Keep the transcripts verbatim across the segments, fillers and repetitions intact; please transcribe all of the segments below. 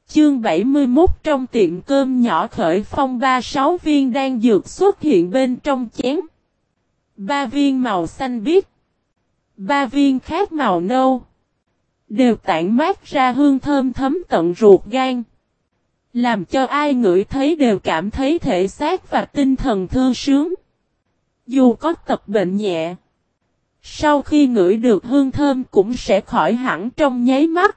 Chương bảy mươi mốt trong tiệm cơm nhỏ khởi phong ba sáu viên đan dược xuất hiện bên trong chén. Ba viên màu xanh biếc. Ba viên khác màu nâu. Đều tản mát ra hương thơm thấm tận ruột gan. Làm cho ai ngửi thấy đều cảm thấy thể xác và tinh thần thư sướng. Dù có tật bệnh nhẹ. Sau khi ngửi được hương thơm cũng sẽ khỏi hẳn trong nháy mắt.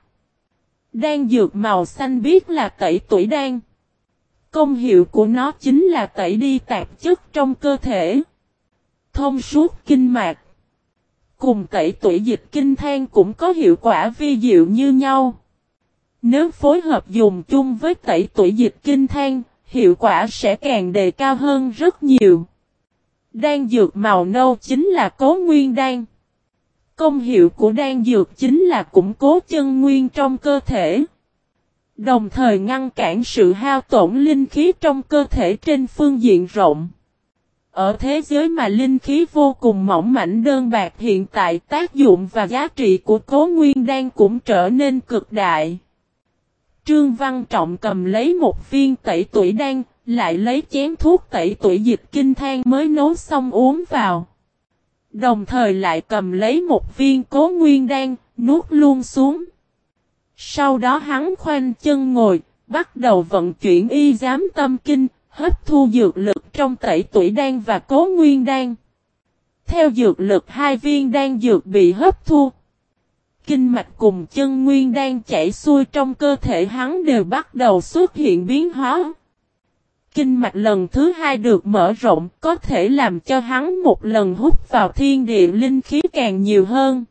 Đan dược màu xanh biếc là tẩy tủy đan. Công hiệu của nó chính là tẩy đi tạp chất trong cơ thể. Thông suốt kinh mạch. Cùng tẩy tủy dịch kinh than cũng có hiệu quả vi diệu như nhau. Nếu phối hợp dùng chung với tẩy tủy dịch kinh than, hiệu quả sẽ càng đề cao hơn rất nhiều. Đan dược màu nâu chính là cố nguyên đan. Công hiệu của đan dược chính là củng cố chân nguyên trong cơ thể. Đồng thời ngăn cản sự hao tổn linh khí trong cơ thể trên phương diện rộng. Ở thế giới mà linh khí vô cùng mỏng mảnh đơn bạc hiện tại, tác dụng và giá trị của cố nguyên đan cũng trở nên cực đại. Trương Văn Trọng cầm lấy một viên tẩy tủy đan, lại lấy chén thuốc tẩy tủy dịch kinh than mới nấu xong uống vào. Đồng thời lại cầm lấy một viên cố nguyên đan, nuốt luôn xuống. Sau đó hắn khoanh chân ngồi, bắt đầu vận chuyển y giám tâm kinh, hấp thu dược lực trong tẩy tủy đan và cố nguyên đan. Theo dược lực hai viên đan dược bị hấp thu, kinh mạch cùng chân nguyên đan chảy xuôi trong cơ thể hắn đều bắt đầu xuất hiện biến hóa. Kinh mạch lần thứ hai được mở rộng, có thể làm cho hắn một lần hút vào thiên địa linh khí càng nhiều hơn.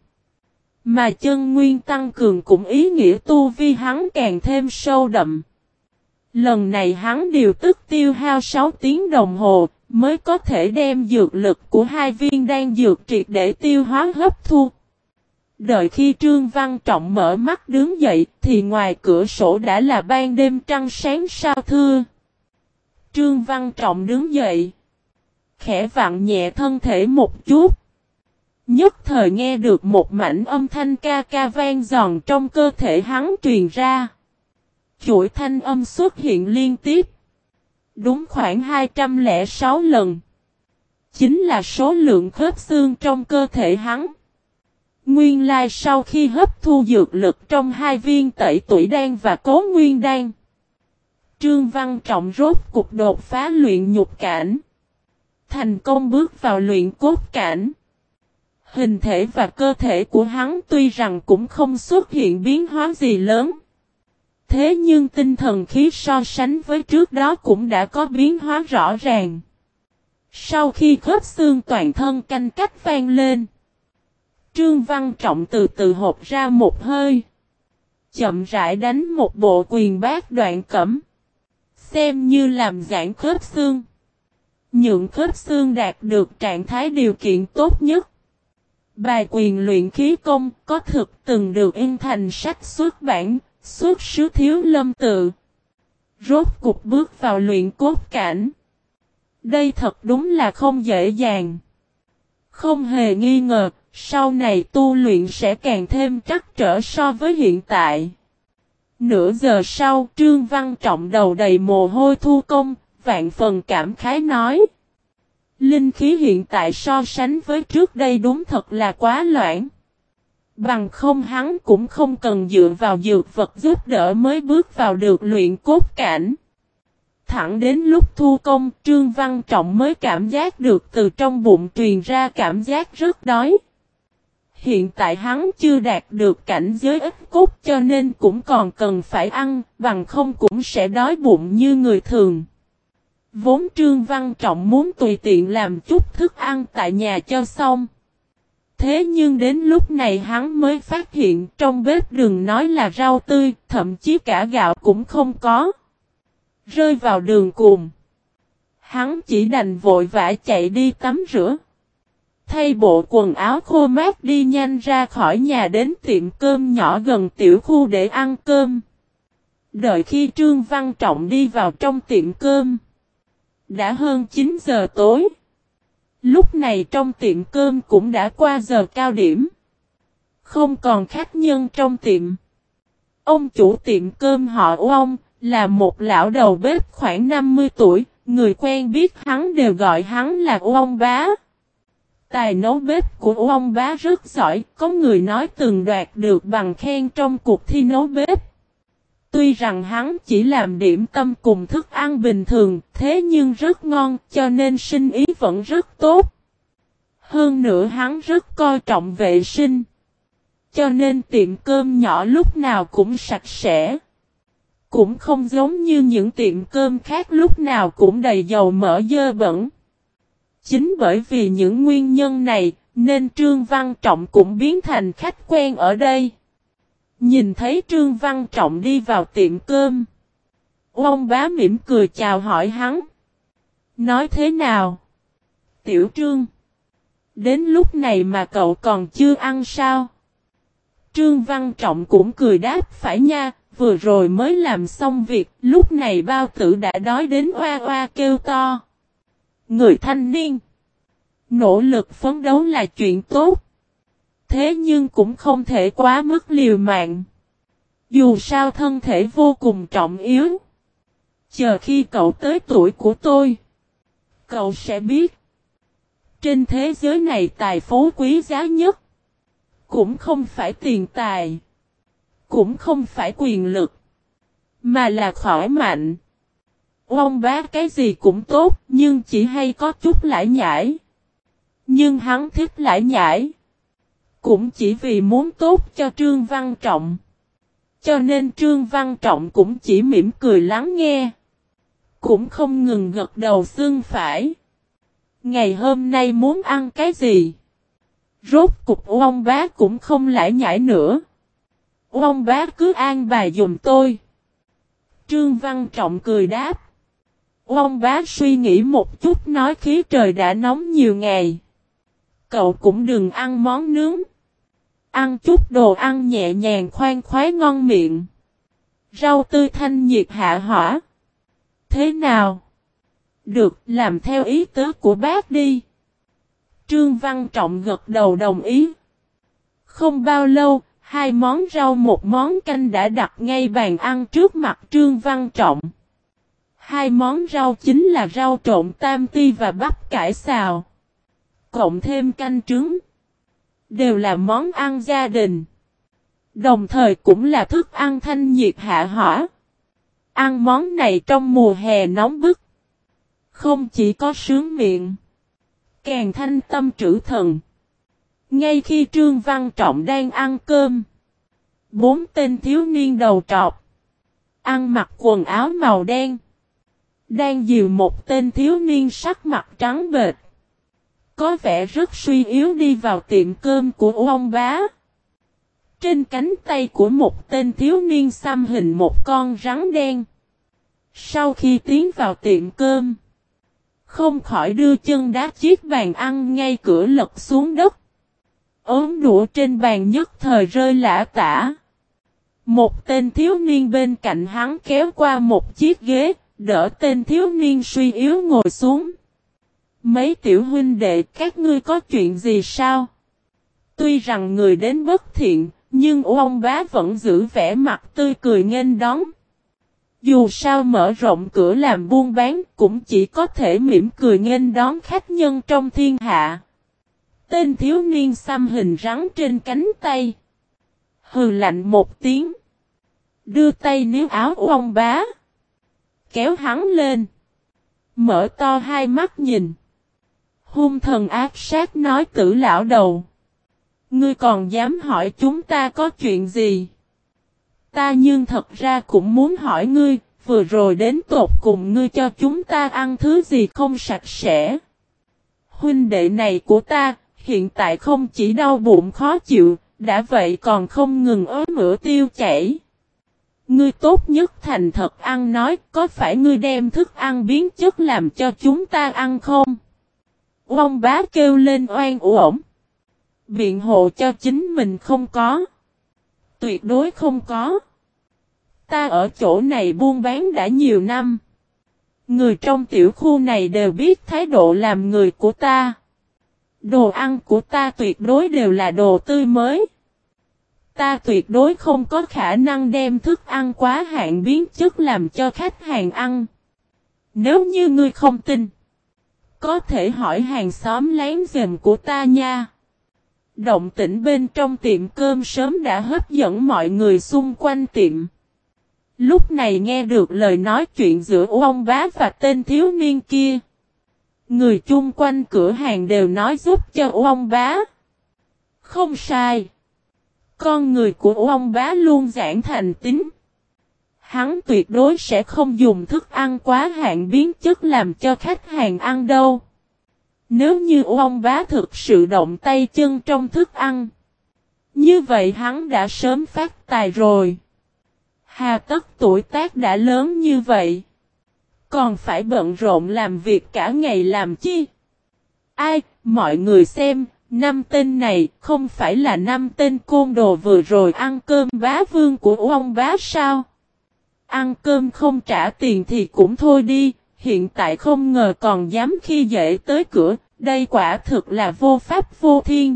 Mà chân nguyên tăng cường cũng ý nghĩa tu vi hắn càng thêm sâu đậm. Lần này hắn điều tức tiêu hao sáu tiếng đồng hồ, mới có thể đem dược lực của hai viên đan dược triệt để tiêu hóa hấp thu. Đợi khi Trương Văn Trọng mở mắt đứng dậy, thì ngoài cửa sổ đã là ban đêm trăng sáng sao thưa. Trương Văn Trọng đứng dậy, khẽ vặn nhẹ thân thể một chút. Nhất thời nghe được một mảnh âm thanh ca ca vang giòn trong cơ thể hắn truyền ra. Chuỗi thanh âm xuất hiện liên tiếp. Đúng khoảng hai trăm lẻ sáu lần. Chính là số lượng khớp xương trong cơ thể hắn. Nguyên lai sau khi hấp thu dược lực trong hai viên tẩy tủy đan và cố nguyên đan, Trương Văn Trọng rốt cục đột phá luyện nhục cảnh. Thành công bước vào luyện cốt cảnh. Hình thể và cơ thể của hắn tuy rằng cũng không xuất hiện biến hóa gì lớn. Thế nhưng tinh thần khí so sánh với trước đó cũng đã có biến hóa rõ ràng. Sau khi khớp xương toàn thân canh cách vang lên, Trương Văn Trọng từ từ hộp ra một hơi. Chậm rãi đánh một bộ quyền bát đoạn cẩm. Xem như làm giãn khớp xương. Nhượng khớp xương đạt được trạng thái điều kiện tốt nhất. Bài quyền luyện khí công có thực từng được in thành sách xuất bản, xuất sứ Thiếu Lâm Tự. Rốt cục bước vào luyện cốt cảnh. Đây thật đúng là không dễ dàng. Không hề nghi ngờ, sau này tu luyện sẽ càng thêm trắc trở so với hiện tại. Nửa giờ sau, Trương Văn Trọng đầu đầy mồ hôi thu công, vạn phần cảm khái nói. Linh khí hiện tại so sánh với trước đây đúng thật là quá loãng. Bằng không hắn cũng không cần dựa vào dược vật giúp đỡ mới bước vào được luyện cốt cảnh. Thẳng đến lúc thu công, Trương Văn Trọng mới cảm giác được từ trong bụng truyền ra cảm giác rất đói. Hiện tại hắn chưa đạt được cảnh giới ít cốt cho nên cũng còn cần phải ăn, bằng không cũng sẽ đói bụng như người thường. Vốn Trương Văn Trọng muốn tùy tiện làm chút thức ăn tại nhà cho xong. Thế nhưng đến lúc này hắn mới phát hiện trong bếp đừng nói là rau tươi, thậm chí cả gạo cũng không có. Rơi vào đường cùng. Hắn chỉ đành vội vã chạy đi tắm rửa. Thay bộ quần áo khô mát đi nhanh ra khỏi nhà đến tiệm cơm nhỏ gần tiểu khu để ăn cơm. Đợi khi Trương Văn Trọng đi vào trong tiệm cơm. Đã hơn chín giờ tối. Lúc này trong tiệm cơm cũng đã qua giờ cao điểm. Không còn khách nhân trong tiệm. Ông chủ tiệm cơm họ ông, là một lão đầu bếp khoảng năm mươi tuổi, người quen biết hắn đều gọi hắn là ông bá. Tài nấu bếp của ông bá rất giỏi, có người nói từng đoạt được bằng khen trong cuộc thi nấu bếp. Tuy rằng hắn chỉ làm điểm tâm cùng thức ăn bình thường, thế nhưng rất ngon, cho nên sinh ý vẫn rất tốt. Hơn nữa hắn rất coi trọng vệ sinh. Cho nên tiệm cơm nhỏ lúc nào cũng sạch sẽ. Cũng không giống như những tiệm cơm khác lúc nào cũng đầy dầu mỡ dơ bẩn. Chính bởi vì những nguyên nhân này, nên Trương Văn Trọng cũng biến thành khách quen ở đây. Nhìn thấy Trương Văn Trọng đi vào tiệm cơm. Ông bá mỉm cười chào hỏi hắn. Nói thế nào? Tiểu Trương. Đến lúc này mà cậu còn chưa ăn sao? Trương Văn Trọng cũng cười đáp phải nha, vừa rồi mới làm xong việc, lúc này bao tử đã đói đến oa oa kêu to. Người thanh niên. Nỗ lực phấn đấu là chuyện tốt. Thế nhưng cũng không thể quá mức liều mạng. Dù sao thân thể vô cùng trọng yếu. Chờ khi cậu tới tuổi của tôi, cậu sẽ biết. Trên thế giới này tài phú quý giá nhất. Cũng không phải tiền tài. Cũng không phải quyền lực. Mà là khỏe mạnh. Ông bá cái gì cũng tốt, nhưng chỉ hay có chút lải nhải. Nhưng hắn thích lải nhải. Cũng chỉ vì muốn tốt cho Trương Văn Trọng. Cho nên Trương Văn Trọng cũng chỉ mỉm cười lắng nghe. Cũng không ngừng gật đầu xưng phải. Ngày hôm nay muốn ăn cái gì? Rốt cục ông bá cũng không lải nhải nữa. Ông bá cứ an bài dùm tôi. Trương Văn Trọng cười đáp. Ông bá suy nghĩ một chút nói khí trời đã nóng nhiều ngày. Cậu cũng đừng ăn món nướng. Ăn chút đồ ăn nhẹ nhàng khoan khoái ngon miệng. Rau tươi thanh nhiệt hạ hỏa. Thế nào? Được, làm theo ý tứ của bác đi. Trương Văn Trọng gật đầu đồng ý. Không bao lâu, hai món rau một món canh đã đặt ngay bàn ăn trước mặt Trương Văn Trọng. Hai món rau chính là rau trộn tam ti và bắp cải xào. Cộng thêm canh trứng. Đều là món ăn gia đình. Đồng thời cũng là thức ăn thanh nhiệt hạ hỏa. Ăn món này trong mùa hè nóng bức. Không chỉ có sướng miệng. Càng thanh tâm trữ thần. Ngay khi Trương Văn Trọng đang ăn cơm. Bốn tên thiếu niên đầu trọc. Ăn mặc quần áo màu đen. Đang dìu một tên thiếu niên sắc mặt trắng bệch. Có vẻ rất suy yếu đi vào tiệm cơm của ông bá. Trên cánh tay của một tên thiếu niên xăm hình một con rắn đen. Sau khi tiến vào tiệm cơm. Không khỏi đưa chân đá chiếc bàn ăn ngay cửa lật xuống đất. Ốm đũa trên bàn nhất thời rơi lả tả. Một tên thiếu niên bên cạnh hắn kéo qua một chiếc ghế, đỡ tên thiếu niên suy yếu ngồi xuống. Mấy tiểu huynh đệ các ngươi có chuyện gì sao? Tuy rằng người đến bất thiện, nhưng ông bá vẫn giữ vẻ mặt tươi cười nghênh đón. Dù sao mở rộng cửa làm buôn bán cũng chỉ có thể mỉm cười nghênh đón khách nhân trong thiên hạ. Tên thiếu niên xăm hình rắn trên cánh tay. Hừ lạnh một tiếng. Đưa tay níu áo của ông bá. Kéo hắn lên. Mở to hai mắt nhìn. Hung thần ác sát nói Tử lão đầu. Ngươi còn dám hỏi chúng ta có chuyện gì? Ta nhưng thật ra cũng muốn hỏi ngươi, vừa rồi đến tột cùng ngươi cho chúng ta ăn thứ gì không sạch sẽ. Huynh đệ này của ta, hiện tại không chỉ đau bụng khó chịu, đã vậy còn không ngừng ớ mửa tiêu chảy. Ngươi tốt nhất thành thật ăn nói, có phải ngươi đem thức ăn biến chất làm cho chúng ta ăn không? Ông bá kêu lên oan uổng. Biện hộ cho chính mình không có. Tuyệt đối không có. Ta ở chỗ này buôn bán đã nhiều năm. Người trong tiểu khu này đều biết thái độ làm người của ta. Đồ ăn của ta tuyệt đối đều là đồ tươi mới. ta tuyệt đối không có khả năng đem thức ăn quá hạn biến chất làm cho khách hàng ăn. Nếu như ngươi không tin, có thể hỏi hàng xóm láng giềng của ta nha. Động tĩnh bên trong tiệm cơm sớm đã hấp dẫn mọi người xung quanh tiệm. Lúc này nghe được lời nói chuyện giữa ông bá và tên thiếu niên kia. Người chung quanh cửa hàng đều nói giúp cho ông bá. Không sai. Con người của ông bá luôn giảng thành tín. Hắn tuyệt đối sẽ không dùng thức ăn quá hạn biến chất làm cho khách hàng ăn đâu. Nếu như ông bá thực sự động tay chân trong thức ăn, như vậy hắn đã sớm phát tài rồi. Hà tất tuổi tác đã lớn như vậy, còn phải bận rộn làm việc cả ngày làm chi? Ai, mọi người xem, năm tên này không phải là năm tên côn đồ vừa rồi ăn cơm bá vương của ông bá sao? Ăn cơm không trả tiền thì cũng thôi đi, hiện tại không ngờ còn dám khi dễ tới cửa, đây quả thực là vô pháp vô thiên.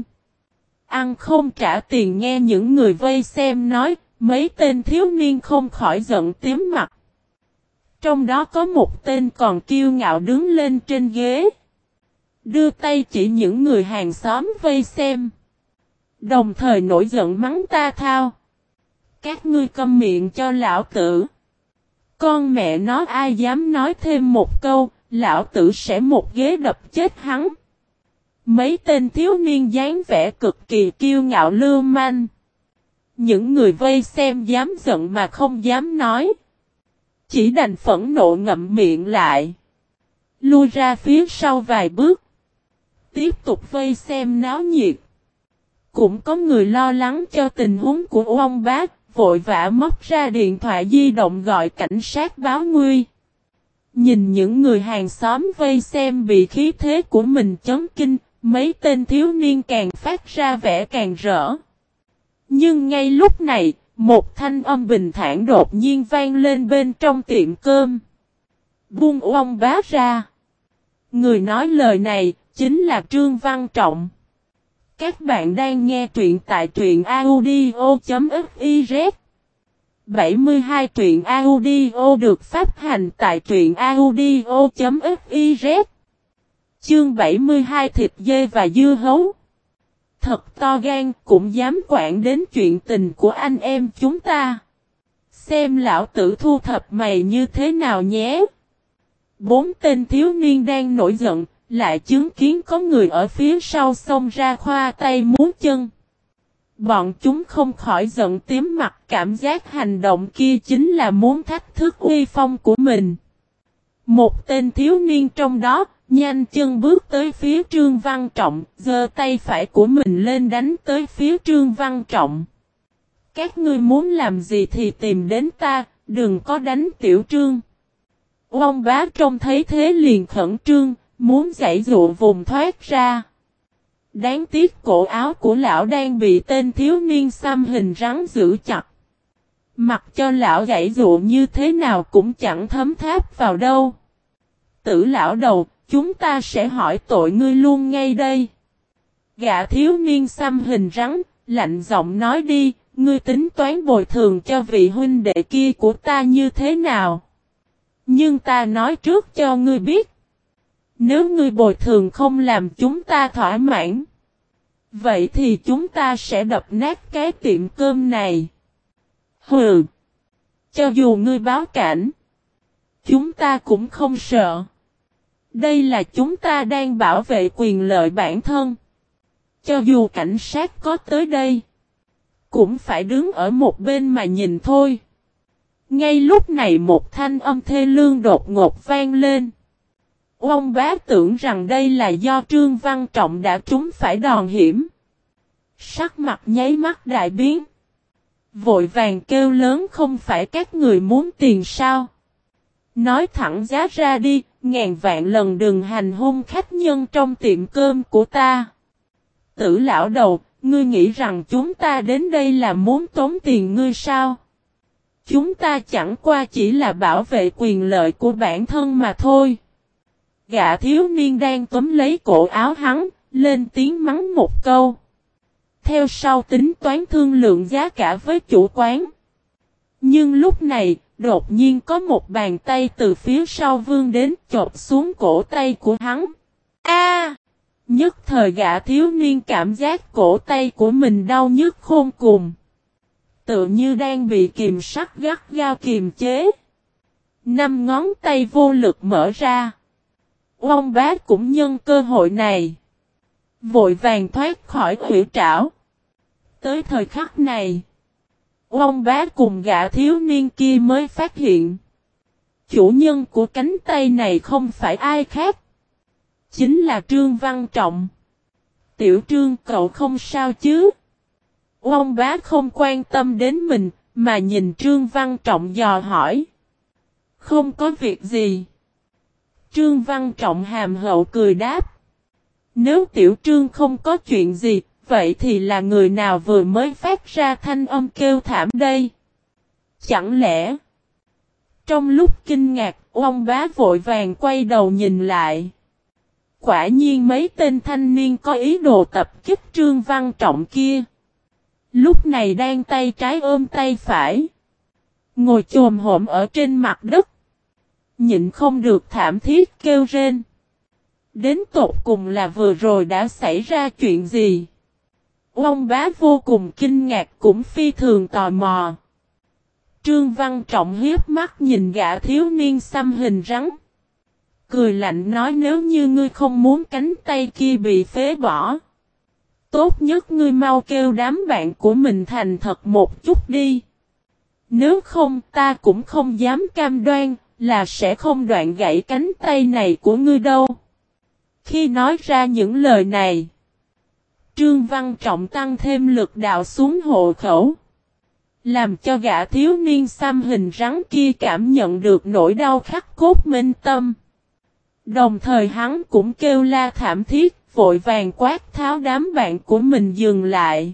Ăn không trả tiền nghe những người vây xem nói, mấy tên thiếu niên không khỏi giận tím mặt. Trong đó có một tên còn kiêu ngạo đứng lên trên ghế, đưa tay chỉ những người hàng xóm vây xem, đồng thời nổi giận mắng ta thao. Các ngươi câm miệng cho lão tử. Con mẹ nó ai dám nói thêm một câu, lão tử sẽ một ghế đập chết hắn. Mấy tên thiếu niên dáng vẻ cực kỳ kiêu ngạo lưu manh. Những người vây xem dám giận mà không dám nói, chỉ đành phẫn nộ ngậm miệng lại, lui ra phía sau vài bước, tiếp tục vây xem náo nhiệt. Cũng có người lo lắng cho tình huống của ông bác, vội vã móc ra điện thoại di động gọi cảnh sát báo nguy. Nhìn những người hàng xóm vây xem bị khí thế của mình chấn kinh, mấy tên thiếu niên càng phát ra vẻ càng rỡ. Nhưng ngay lúc này, một thanh âm bình thản đột nhiên vang lên bên trong tiệm cơm. Buông ông bá ra. Người nói lời này chính là Trương Văn Trọng. Các bạn đang nghe truyện tại truyện audio.fiz. bảy mươi hai truyện audio được phát hành tại truyện audio.fiz. Chương bảy mươi hai thịt dê và dưa hấu. Thật to gan, cũng dám quản đến chuyện tình của anh em chúng ta. Xem lão tử thu thập mày như thế nào nhé. Bốn tên thiếu niên đang nổi giận, lại chứng kiến có người ở phía sau xông ra khoa tay múa chân. Bọn chúng không khỏi giận tím mặt, cảm giác hành động kia chính là muốn thách thức uy phong của mình. Một tên thiếu niên trong đó, nhanh chân bước tới phía Trương Văn Trọng, giơ tay phải của mình lên đánh tới phía Trương Văn Trọng. Các ngươi muốn làm gì thì tìm đến ta, đừng có đánh tiểu Trương. Ông bá trông thấy thế liền khẩn trương, muốn giãy dụa vùng thoát ra. Đáng tiếc cổ áo của lão đang bị tên thiếu niên xăm hình rắn giữ chặt. Mặc cho lão giãy dụa như thế nào cũng chẳng thấm tháp vào đâu. Tử lão đầu, chúng ta sẽ hỏi tội ngươi luôn ngay đây. Gã thiếu niên xăm hình rắn, lạnh giọng nói đi, ngươi tính toán bồi thường cho vị huynh đệ kia của ta như thế nào? Nhưng ta nói trước cho ngươi biết. Nếu ngươi bồi thường không làm chúng ta thỏa mãn, vậy thì chúng ta sẽ đập nát cái tiệm cơm này. Hừ! Cho dù ngươi báo cảnh, chúng ta cũng không sợ. Đây là chúng ta đang bảo vệ quyền lợi bản thân. Cho dù cảnh sát có tới đây, cũng phải đứng ở một bên mà nhìn thôi. Ngay lúc này một thanh âm thê lương đột ngột vang lên. Ông bá tưởng rằng đây là do Trương Văn Trọng đã trúng phải đòn hiểm. Sắc mặt nháy mắt đại biến. Vội vàng kêu lớn, không phải các người muốn tiền sao? Nói thẳng giá ra đi, ngàn vạn lần đừng hành hung khách nhân trong tiệm cơm của ta. Tử lão đầu, ngươi nghĩ rằng chúng ta đến đây là muốn tốn tiền ngươi sao? Chúng ta chẳng qua chỉ là bảo vệ quyền lợi của bản thân mà thôi. Gã thiếu niên đang túm lấy cổ áo hắn, lên tiếng mắng một câu. theo sau tính toán thương lượng giá cả với chủ quán. Nhưng lúc này, đột nhiên có một bàn tay từ phía sau vươn đến chộp xuống cổ tay của hắn. A! Nhất thời gã thiếu niên cảm giác cổ tay của mình đau nhức khôn cùng. Tựa như đang bị kìm sắt gắt gao kiềm chế. Năm ngón tay vô lực mở ra. Ông bá cũng nhân cơ hội này. Vội vàng thoát khỏi huyễn trảo. Tới thời khắc này. Ông bá cùng gã thiếu niên kia mới phát hiện. Chủ nhân của cánh tay này không phải ai khác. Chính là Trương Văn Trọng. Tiểu Trương, cậu không sao chứ? Ông bá không quan tâm đến mình, mà nhìn Trương Văn Trọng dò hỏi. Không có việc gì. Trương Văn Trọng hàm hậu cười đáp. Nếu Tiểu Trương không có chuyện gì, vậy thì là người nào vừa mới phát ra thanh âm kêu thảm đây? Chẳng lẽ? Trong lúc kinh ngạc, ông bá vội vàng quay đầu nhìn lại. Quả nhiên mấy tên thanh niên có ý đồ tập kích Trương Văn Trọng kia. Lúc này đang tay trái ôm tay phải. Ngồi chồm hổm ở trên mặt đất. Nhịn không được thảm thiết kêu rên. Đến tột cùng là vừa rồi đã xảy ra chuyện gì? Ông bá vô cùng kinh ngạc cũng phi thường tò mò. Trương Văn Trọng hiếp mắt nhìn gã thiếu niên xăm hình rắn. Cười lạnh nói nếu như ngươi không muốn cánh tay kia bị phế bỏ. Tốt nhất ngươi mau kêu đám bạn của mình thành thật một chút đi. Nếu không ta cũng không dám cam đoan là sẽ không đoạn gãy cánh tay này của ngươi đâu. Khi nói ra những lời này. Trương Văn Trọng tăng thêm lực đạo xuống hộ khẩu. Làm cho gã thiếu niên xăm hình rắn kia cảm nhận được nỗi đau khắc cốt minh tâm. Đồng thời hắn cũng kêu la thảm thiết, vội vàng quát tháo đám bạn của mình dừng lại.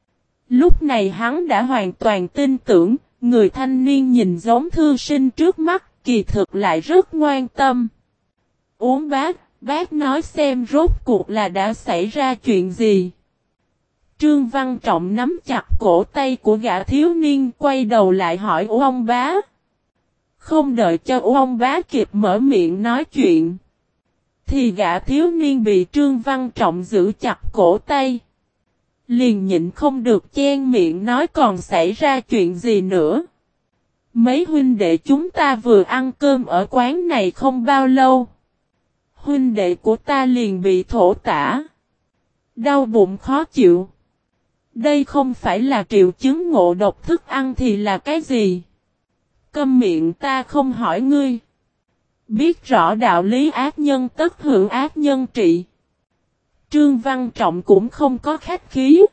Lúc này hắn đã hoàn toàn tin tưởng, người thanh niên nhìn giống thư sinh trước mắt, kỳ thực lại rất ngoan tâm. Uống bác, bác nói xem rốt cuộc là đã xảy ra chuyện gì. Trương Văn Trọng nắm chặt cổ tay của gã thiếu niên quay đầu lại hỏi ông bá. Không đợi cho ông bá kịp mở miệng nói chuyện. Thì gã thiếu niên bị Trương Văn Trọng giữ chặt cổ tay. Liền nhịn không được chen miệng nói còn xảy ra chuyện gì nữa. Mấy huynh đệ chúng ta vừa ăn cơm ở quán này không bao lâu. Huynh đệ của ta liền bị thổ tả. Đau bụng khó chịu. Đây không phải là triệu chứng ngộ độc thức ăn thì là cái gì? Câm miệng ta không hỏi ngươi. Biết rõ đạo lý ác nhân tất hưởng ác nhân trị. Trương Văn Trọng cũng không có khách khí.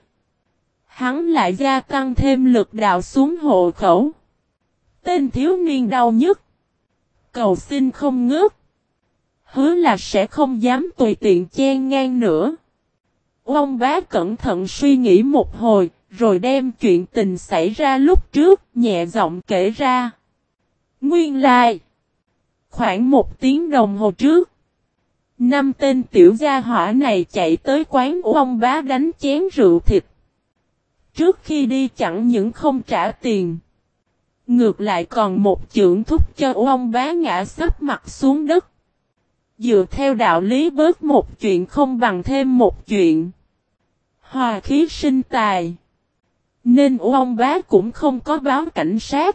Hắn lại gia tăng thêm lực đạo xuống hộ khẩu. Tên thiếu niên đau nhức. Cầu xin không ngớt. Hứa là sẽ không dám tùy tiện chen ngang nữa. Ông bá cẩn thận suy nghĩ một hồi, rồi đem chuyện tình xảy ra lúc trước, nhẹ giọng kể ra. Nguyên lai. Khoảng một tiếng đồng hồ trước. Năm tên tiểu gia hỏa này chạy tới quán của ông bá đánh chén rượu thịt. Trước khi đi chẳng những không trả tiền. Ngược lại còn một chưởng thúc cho ông bá ngã sấp mặt xuống đất. Dựa theo đạo lý bớt một chuyện không bằng thêm một chuyện. Hòa khí sinh tài. Nên ông bá cũng không có báo cảnh sát.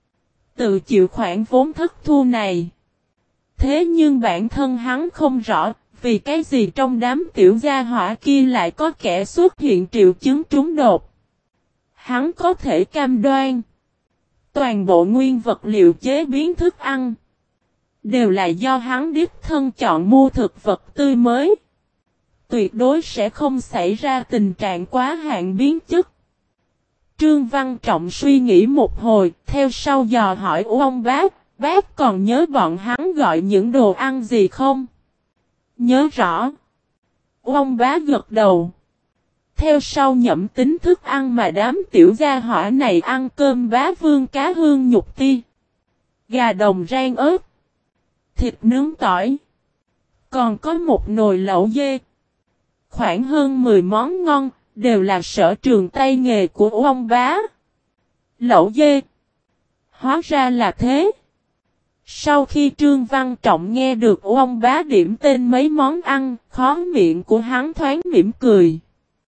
Tự chịu khoản vốn thất thu này. Thế nhưng bản thân hắn không rõ, vì cái gì trong đám tiểu gia hỏa kia lại có kẻ xuất hiện triệu chứng trúng đột. Hắn có thể cam đoan. Toàn bộ nguyên vật liệu chế biến thức ăn. Đều là do hắn đích thân chọn mua thực vật tươi mới. Tuyệt đối sẽ không xảy ra tình trạng quá hạn biến chất. Trương Văn Trọng suy nghĩ một hồi, theo sau dò hỏi ông bác, bác còn nhớ bọn hắn gọi những đồ ăn gì không? Nhớ rõ. Ông bá gật đầu. Theo sau nhẩm tính thức ăn mà đám tiểu gia hỏa này ăn cơm bá vương cá hương nhục ti. Gà đồng rang ớt. Thịt nướng tỏi. Còn có một nồi lẩu dê. Khoảng hơn mười món ngon, đều là sở trường tay nghề của ông bá. Lẩu dê. Hóa ra là thế. Sau khi Trương Văn Trọng nghe được ông bá điểm tên mấy món ăn, khó miệng của hắn thoáng mỉm cười.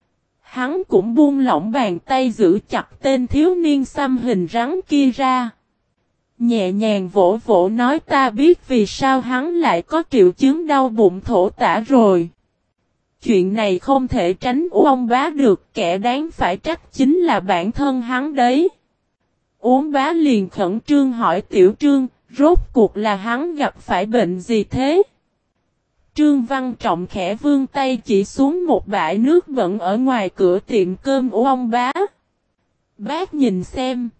Hắn cũng buông lỏng bàn tay giữ chặt tên thiếu niên xăm hình rắn kia ra. Nhẹ nhàng vỗ vỗ nói ta biết vì sao hắn lại có triệu chứng đau bụng thổ tả rồi. Chuyện này không thể tránh ông bá được, kẻ đáng phải trách chính là bản thân hắn đấy. Uống bá liền khẩn trương hỏi Tiểu Trương, rốt cuộc là hắn gặp phải bệnh gì thế? Trương Văn Trọng khẽ vươn tay chỉ xuống một bãi nước bẩn ở ngoài cửa tiệm cơm của ông bá. Bác nhìn xem.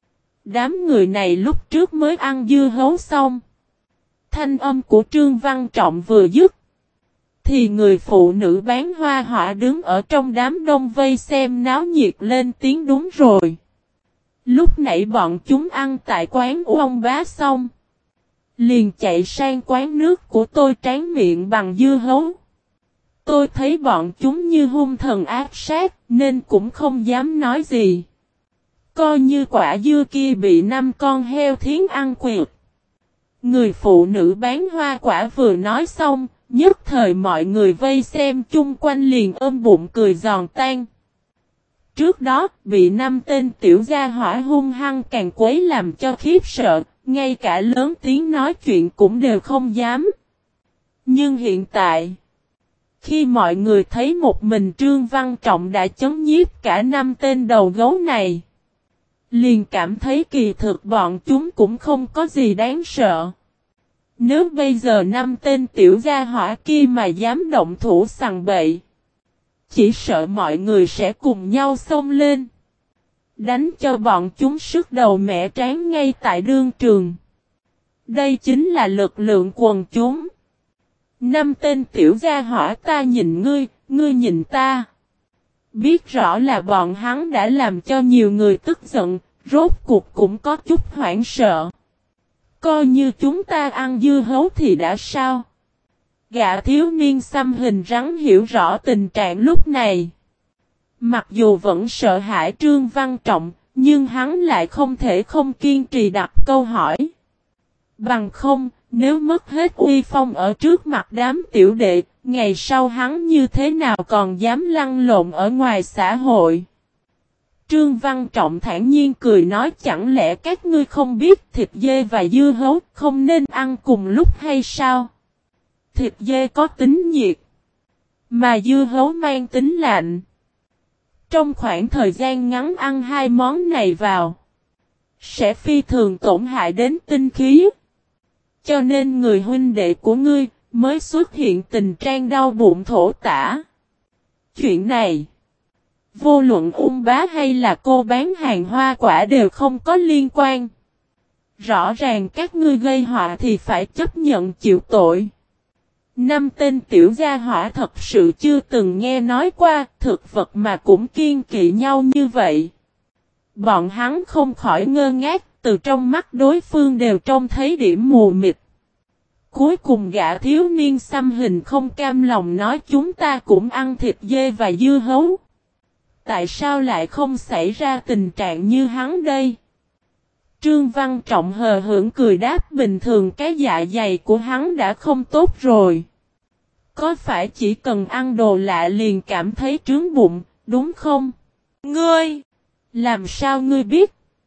Đám người này lúc trước mới ăn dưa hấu xong. Thanh âm của Trương Văn Trọng vừa dứt. Thì người phụ nữ bán hoa họa đứng ở trong đám đông vây xem náo nhiệt lên tiếng đúng rồi. Lúc nãy bọn chúng ăn tại quán của ông bá xong. Liền chạy sang quán nước của tôi tráng miệng bằng dưa hấu. Tôi thấy bọn chúng như hung thần ác sát nên cũng không dám nói gì. Coi như quả dưa kia bị năm con heo thiến ăn quyệt. Người phụ nữ bán hoa quả vừa nói xong, nhất thời mọi người vây xem chung quanh liền ôm bụng cười giòn tan. Trước đó, bị năm tên tiểu gia hỏa hung hăng càng quấy làm cho khiếp sợ, ngay cả lớn tiếng nói chuyện cũng đều không dám. Nhưng hiện tại, khi mọi người thấy một mình Trương Văn Trọng đã chấn nhiếp cả năm tên đầu gấu này, liền cảm thấy kỳ thực bọn chúng cũng không có gì đáng sợ. Nếu bây giờ năm tên tiểu gia hỏa kia mà dám động thủ sằng bậy, chỉ sợ mọi người sẽ cùng nhau xông lên, đánh cho bọn chúng sức đầu mẻ trán ngay tại đương trường. Đây chính là lực lượng quần chúng. Năm tên tiểu gia hỏa ta nhìn ngươi, ngươi nhìn ta. Biết rõ là bọn hắn đã làm cho nhiều người tức giận, rốt cuộc cũng có chút hoảng sợ. Coi như chúng ta ăn dưa hấu thì đã sao? Gã thiếu niên xăm hình rắn hiểu rõ tình trạng lúc này. Mặc dù vẫn sợ hãi Trương Văn Trọng, nhưng hắn lại không thể không kiên trì đặt câu hỏi. Bằng không, nếu mất hết uy phong ở trước mặt đám tiểu đệ, ngày sau hắn như thế nào còn dám lăn lộn ở ngoài xã hội? Trương Văn Trọng thản nhiên cười nói chẳng lẽ các ngươi không biết thịt dê và dưa hấu không nên ăn cùng lúc hay sao? Thịt dê có tính nhiệt, mà dưa hấu mang tính lạnh. Trong khoảng thời gian ngắn ăn hai món này vào, sẽ phi thường tổn hại đến tinh khí. Cho nên người huynh đệ của ngươi mới xuất hiện tình trạng đau bụng thổ tả. Chuyện này, vô luận ung bá hay là cô bán hàng hoa quả đều không có liên quan. Rõ ràng các ngươi gây họa thì phải chấp nhận chịu tội. Năm tên tiểu gia hỏa thật sự chưa từng nghe nói qua thực vật mà cũng kiên kỵ nhau như vậy. Bọn hắn không khỏi ngơ ngác, từ trong mắt đối phương đều trông thấy điểm mù mịt. Cuối cùng gã thiếu niên xăm hình không cam lòng nói chúng ta cũng ăn thịt dê và dưa hấu. Tại sao lại không xảy ra tình trạng như hắn đây? Trương Văn Trọng hờ hững cười đáp bình thường cái dạ dày của hắn đã không tốt rồi. Có phải chỉ cần ăn đồ lạ liền cảm thấy trướng bụng, đúng không? Ngươi! Làm sao ngươi biết?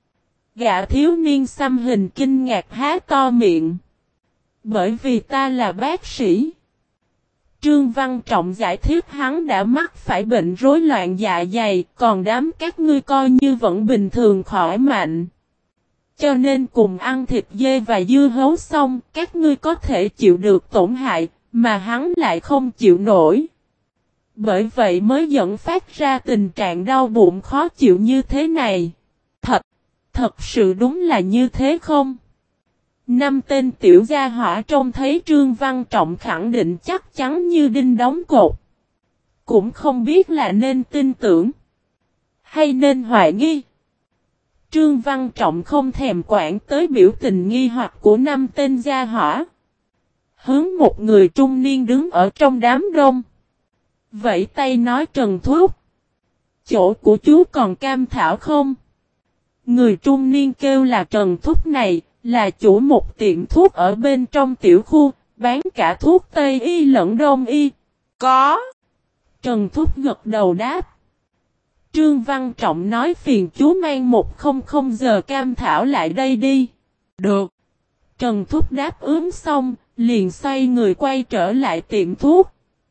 Gã thiếu niên xăm hình kinh ngạc há to miệng. Bởi vì ta là bác sĩ. Trương Văn Trọng giải thích hắn đã mắc phải bệnh rối loạn dạ dày, còn đám các ngươi coi như vẫn bình thường khỏi mạnh. Cho nên cùng ăn thịt dê và dưa hấu xong, các ngươi có thể chịu được tổn hại, mà hắn lại không chịu nổi. Bởi vậy mới dẫn phát ra tình trạng đau bụng khó chịu như thế này. Thật, thật sự đúng là như thế không? Năm tên tiểu gia hỏa trông thấy Trương Văn Trọng khẳng định chắc chắn như đinh đóng cột. Cũng không biết là nên tin tưởng, hay nên hoài nghi. Trương Văn Trọng không thèm quản tới biểu tình nghi hoặc của năm tên gia hỏa. Hướng một người trung niên đứng ở trong đám đông. Vẫy tay nói Trần Thúc. chỗ của chú còn cam thảo không? Người trung niên kêu là Trần Thúc này, là chủ một tiệm thuốc ở bên trong tiểu khu, bán cả thuốc Tây y lẫn Đông y. Có. Trần Thúc gật đầu đáp. Trương Văn Trọng nói phiền chú mang một không không giờ cam thảo lại đây đi. Được. Trần Thúc đáp ứng xong, liền xoay người quay trở lại tiệm thuốc.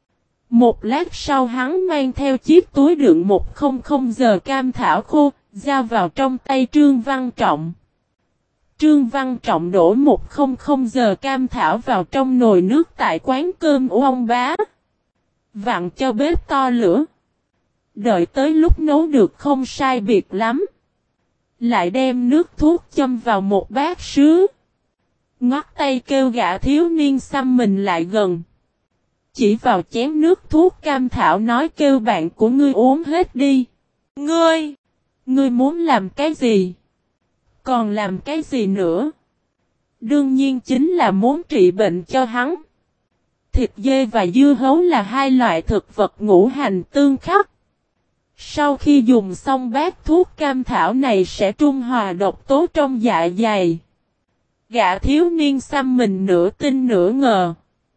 Một lát sau hắn mang theo chiếc túi đựng một không không giờ cam thảo khô, giao vào trong tay Trương Văn Trọng. Trương Văn Trọng đổ một không không giờ cam thảo vào trong nồi nước tại quán cơm của ông bá. Vặn cho bếp to lửa. Đợi tới lúc nấu được không sai biệt lắm. Lại đem nước thuốc châm vào một bát sứ. Ngót tay kêu gã thiếu niên xăm mình lại gần. Chỉ vào chén nước thuốc cam thảo nói kêu bạn của ngươi uống hết đi. Ngươi! Ngươi muốn làm cái gì? Còn làm cái gì nữa? Đương nhiên chính là muốn trị bệnh cho hắn. Thịt dê và dưa hấu là hai loại thực vật ngũ hành tương khắc. Sau khi dùng xong bát thuốc cam thảo này sẽ trung hòa độc tố trong dạ dày. Gã thiếu niên xăm mình nửa tin nửa ngờ.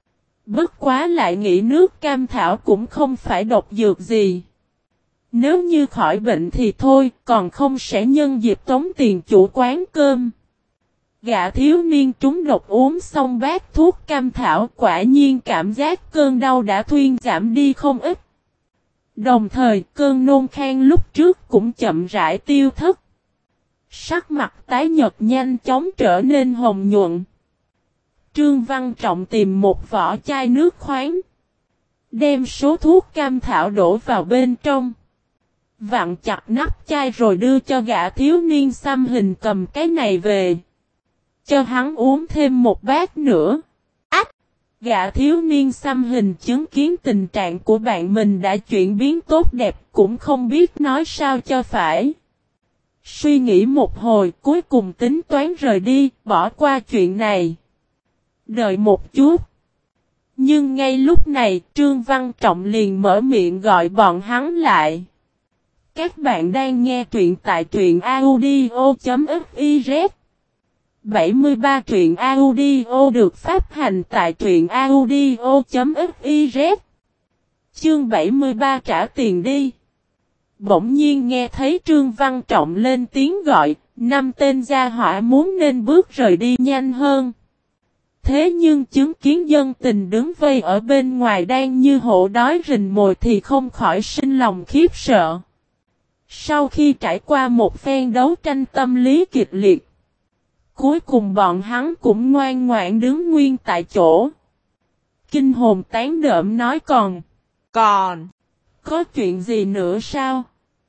Bất quá lại nghĩ nước cam thảo cũng không phải độc dược gì. Nếu như khỏi bệnh thì thôi, còn không sẽ nhân dịp tống tiền chủ quán cơm. Gã thiếu niên trúng độc uống xong bát thuốc cam thảo, quả nhiên cảm giác cơn đau đã thuyên giảm đi không ít. Đồng thời cơn nôn khan lúc trước cũng chậm rãi tiêu thất. Sắc mặt tái nhợt nhanh chóng trở nên hồng nhuận. Trương Văn Trọng tìm một vỏ chai nước khoáng. Đem số thuốc cam thảo đổ vào bên trong. Vặn chặt nắp chai rồi đưa cho gã thiếu niên xăm hình cầm cái này về. Cho hắn uống thêm một bát nữa. Ách! Gã thiếu niên xăm hình chứng kiến tình trạng của bạn mình đã chuyển biến tốt đẹp cũng không biết nói sao cho phải. Suy nghĩ một hồi cuối cùng tính toán rời đi, bỏ qua chuyện này. Đợi một chút. Nhưng ngay lúc này Trương Văn Trọng liền mở miệng gọi bọn hắn lại. Các bạn đang nghe truyện tại truyện audio.fiz. bảy mươi ba truyện audio được phát hành tại truyện audio.fiz. Chương bảy mươi ba trả tiền đi. Bỗng nhiên nghe thấy Trương Văn Trọng lên tiếng gọi, năm tên gia hỏa muốn nên bước rời đi nhanh hơn. Thế nhưng chứng kiến dân tình đứng vây ở bên ngoài đang như hổ đói rình mồi thì không khỏi sinh lòng khiếp sợ. Sau khi trải qua một phen đấu tranh tâm lý kịch liệt, cuối cùng bọn hắn cũng ngoan ngoãn đứng nguyên tại chỗ. Kinh hồn tán đỡm nói còn. Còn. Có chuyện gì nữa sao?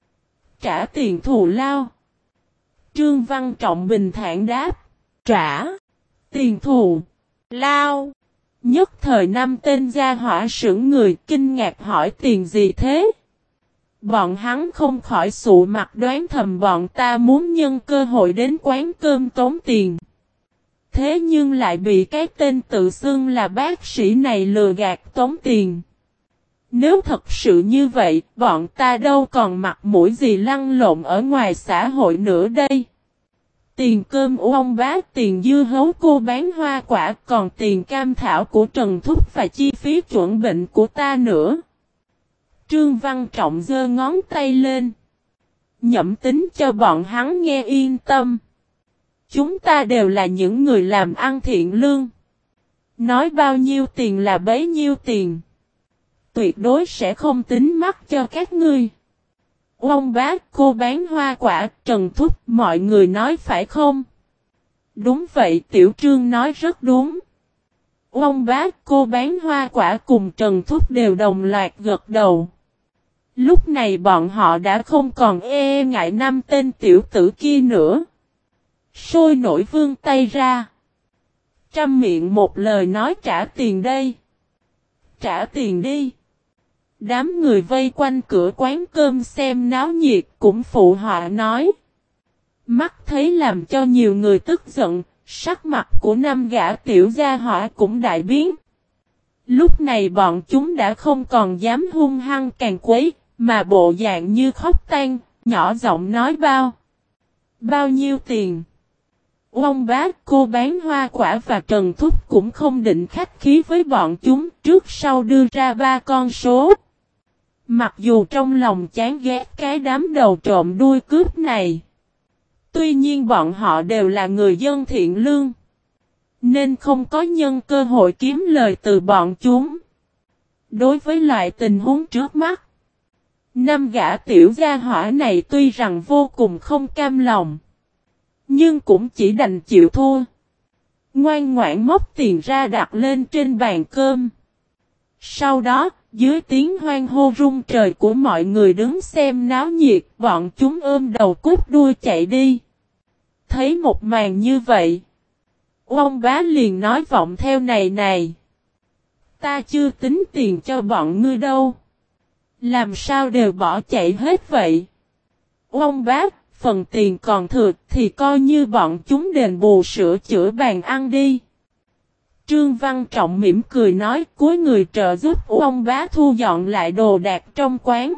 Trả tiền thù lao. Trương Văn Trọng bình thản đáp. Trả. Tiền thù. Lao. Nhất thời năm tên gia hỏa sững người kinh ngạc hỏi tiền gì thế? Bọn hắn không khỏi sụ mặt đoán thầm bọn ta muốn nhân cơ hội đến quán cơm tốn tiền. Thế nhưng lại bị cái tên tự xưng là bác sĩ này lừa gạt tốn tiền. Nếu thật sự như vậy, bọn ta đâu còn mặt mũi gì lăn lộn ở ngoài xã hội nữa đây. Tiền cơm của ông bá, tiền dưa hấu cô bán hoa quả, còn tiền cam thảo của Trần Thúc và chi phí chuẩn bệnh của ta nữa. Trương Văn Trọng giơ ngón tay lên. Nhẩm tính cho bọn hắn nghe yên tâm. Chúng ta đều là những người làm ăn thiện lương. Nói bao nhiêu tiền là bấy nhiêu tiền. Tuyệt đối sẽ không tính mắc cho các ngươi. Ông bá, cô bán hoa quả, Trần Thúc, mọi người nói phải không? Đúng vậy, Tiểu Trương nói rất đúng. Ông bá, cô bán hoa quả cùng Trần Thúc đều đồng loạt gật đầu. Lúc này bọn họ đã không còn e ngại năm tên tiểu tử kia nữa. Sôi nổi vươn tay ra. Trăm miệng một lời nói trả tiền đây. Trả tiền đi. Đám người vây quanh cửa quán cơm xem náo nhiệt cũng phụ họa nói. Mắt thấy làm cho nhiều người tức giận, sắc mặt của năm gã tiểu gia hỏa cũng đại biến. Lúc này bọn chúng đã không còn dám hung hăng càng quấy, Mà bộ dạng như khóc than, nhỏ giọng nói bao. Bao nhiêu tiền? Ông bá, cô bán hoa quả và Trần Thúc cũng không định khách khí với bọn chúng, trước sau đưa ra ba con số. Mặc dù trong lòng chán ghét cái đám đầu trộm đuôi cướp này. Tuy nhiên bọn họ đều là người dân thiện lương. Nên không có nhân cơ hội kiếm lời từ bọn chúng. Đối với loại tình huống trước mắt, năm gã tiểu gia hỏa này tuy rằng vô cùng không cam lòng, nhưng cũng chỉ đành chịu thua. Ngoan ngoãn móc tiền ra đặt lên trên bàn cơm. Sau đó, dưới tiếng hoan hô rung trời của mọi người đứng xem náo nhiệt, bọn chúng ôm đầu cút đuôi chạy đi. Thấy một màn như vậy, ông bá liền nói vọng theo này này. Ta chưa tính tiền cho bọn ngươi đâu. Làm sao đều bỏ chạy hết vậy? Ông bá, phần tiền còn thừa thì coi như bọn chúng đền bù sửa chữa bàn ăn đi. Trương Văn Trọng mỉm cười nói, cuối người trợ giúp ông bá thu dọn lại đồ đạc trong quán.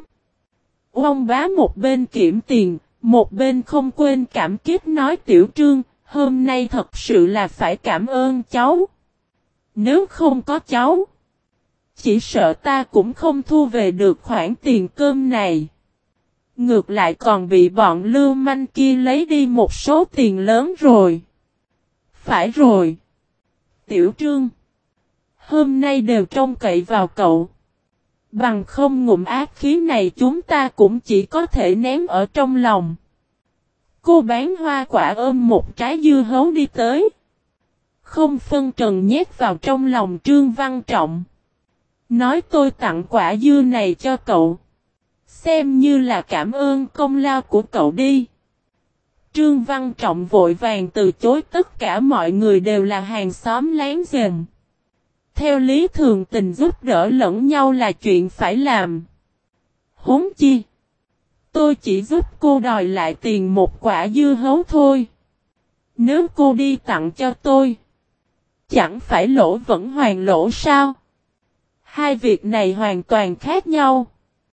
Ông bá một bên kiểm tiền, một bên không quên cảm kích nói Tiểu Trương, hôm nay thật sự là phải cảm ơn cháu. Nếu không có cháu, chỉ sợ ta cũng không thu về được khoản tiền cơm này. Ngược lại còn bị bọn lưu manh kia lấy đi một số tiền lớn rồi. Phải rồi. Tiểu Trương, hôm nay đều trông cậy vào cậu. Bằng không ngụm ác khí này chúng ta cũng chỉ có thể ném ở trong lòng. Cô bán hoa quả ôm một trái dưa hấu đi tới. Không phân trần nhét vào trong lòng Trương Văn Trọng. Nói tôi tặng quả dưa này cho cậu. Xem như là cảm ơn công lao của cậu đi. Trương Văn Trọng vội vàng từ chối, tất cả mọi người đều là hàng xóm láng giềng. Theo lý thường tình giúp đỡ lẫn nhau là chuyện phải làm. Huống chi, tôi chỉ giúp cô đòi lại tiền một quả dưa hấu thôi. Nếu cô đi tặng cho tôi, chẳng phải lỗ vẫn hoàn lỗ sao? Hai việc này hoàn toàn khác nhau.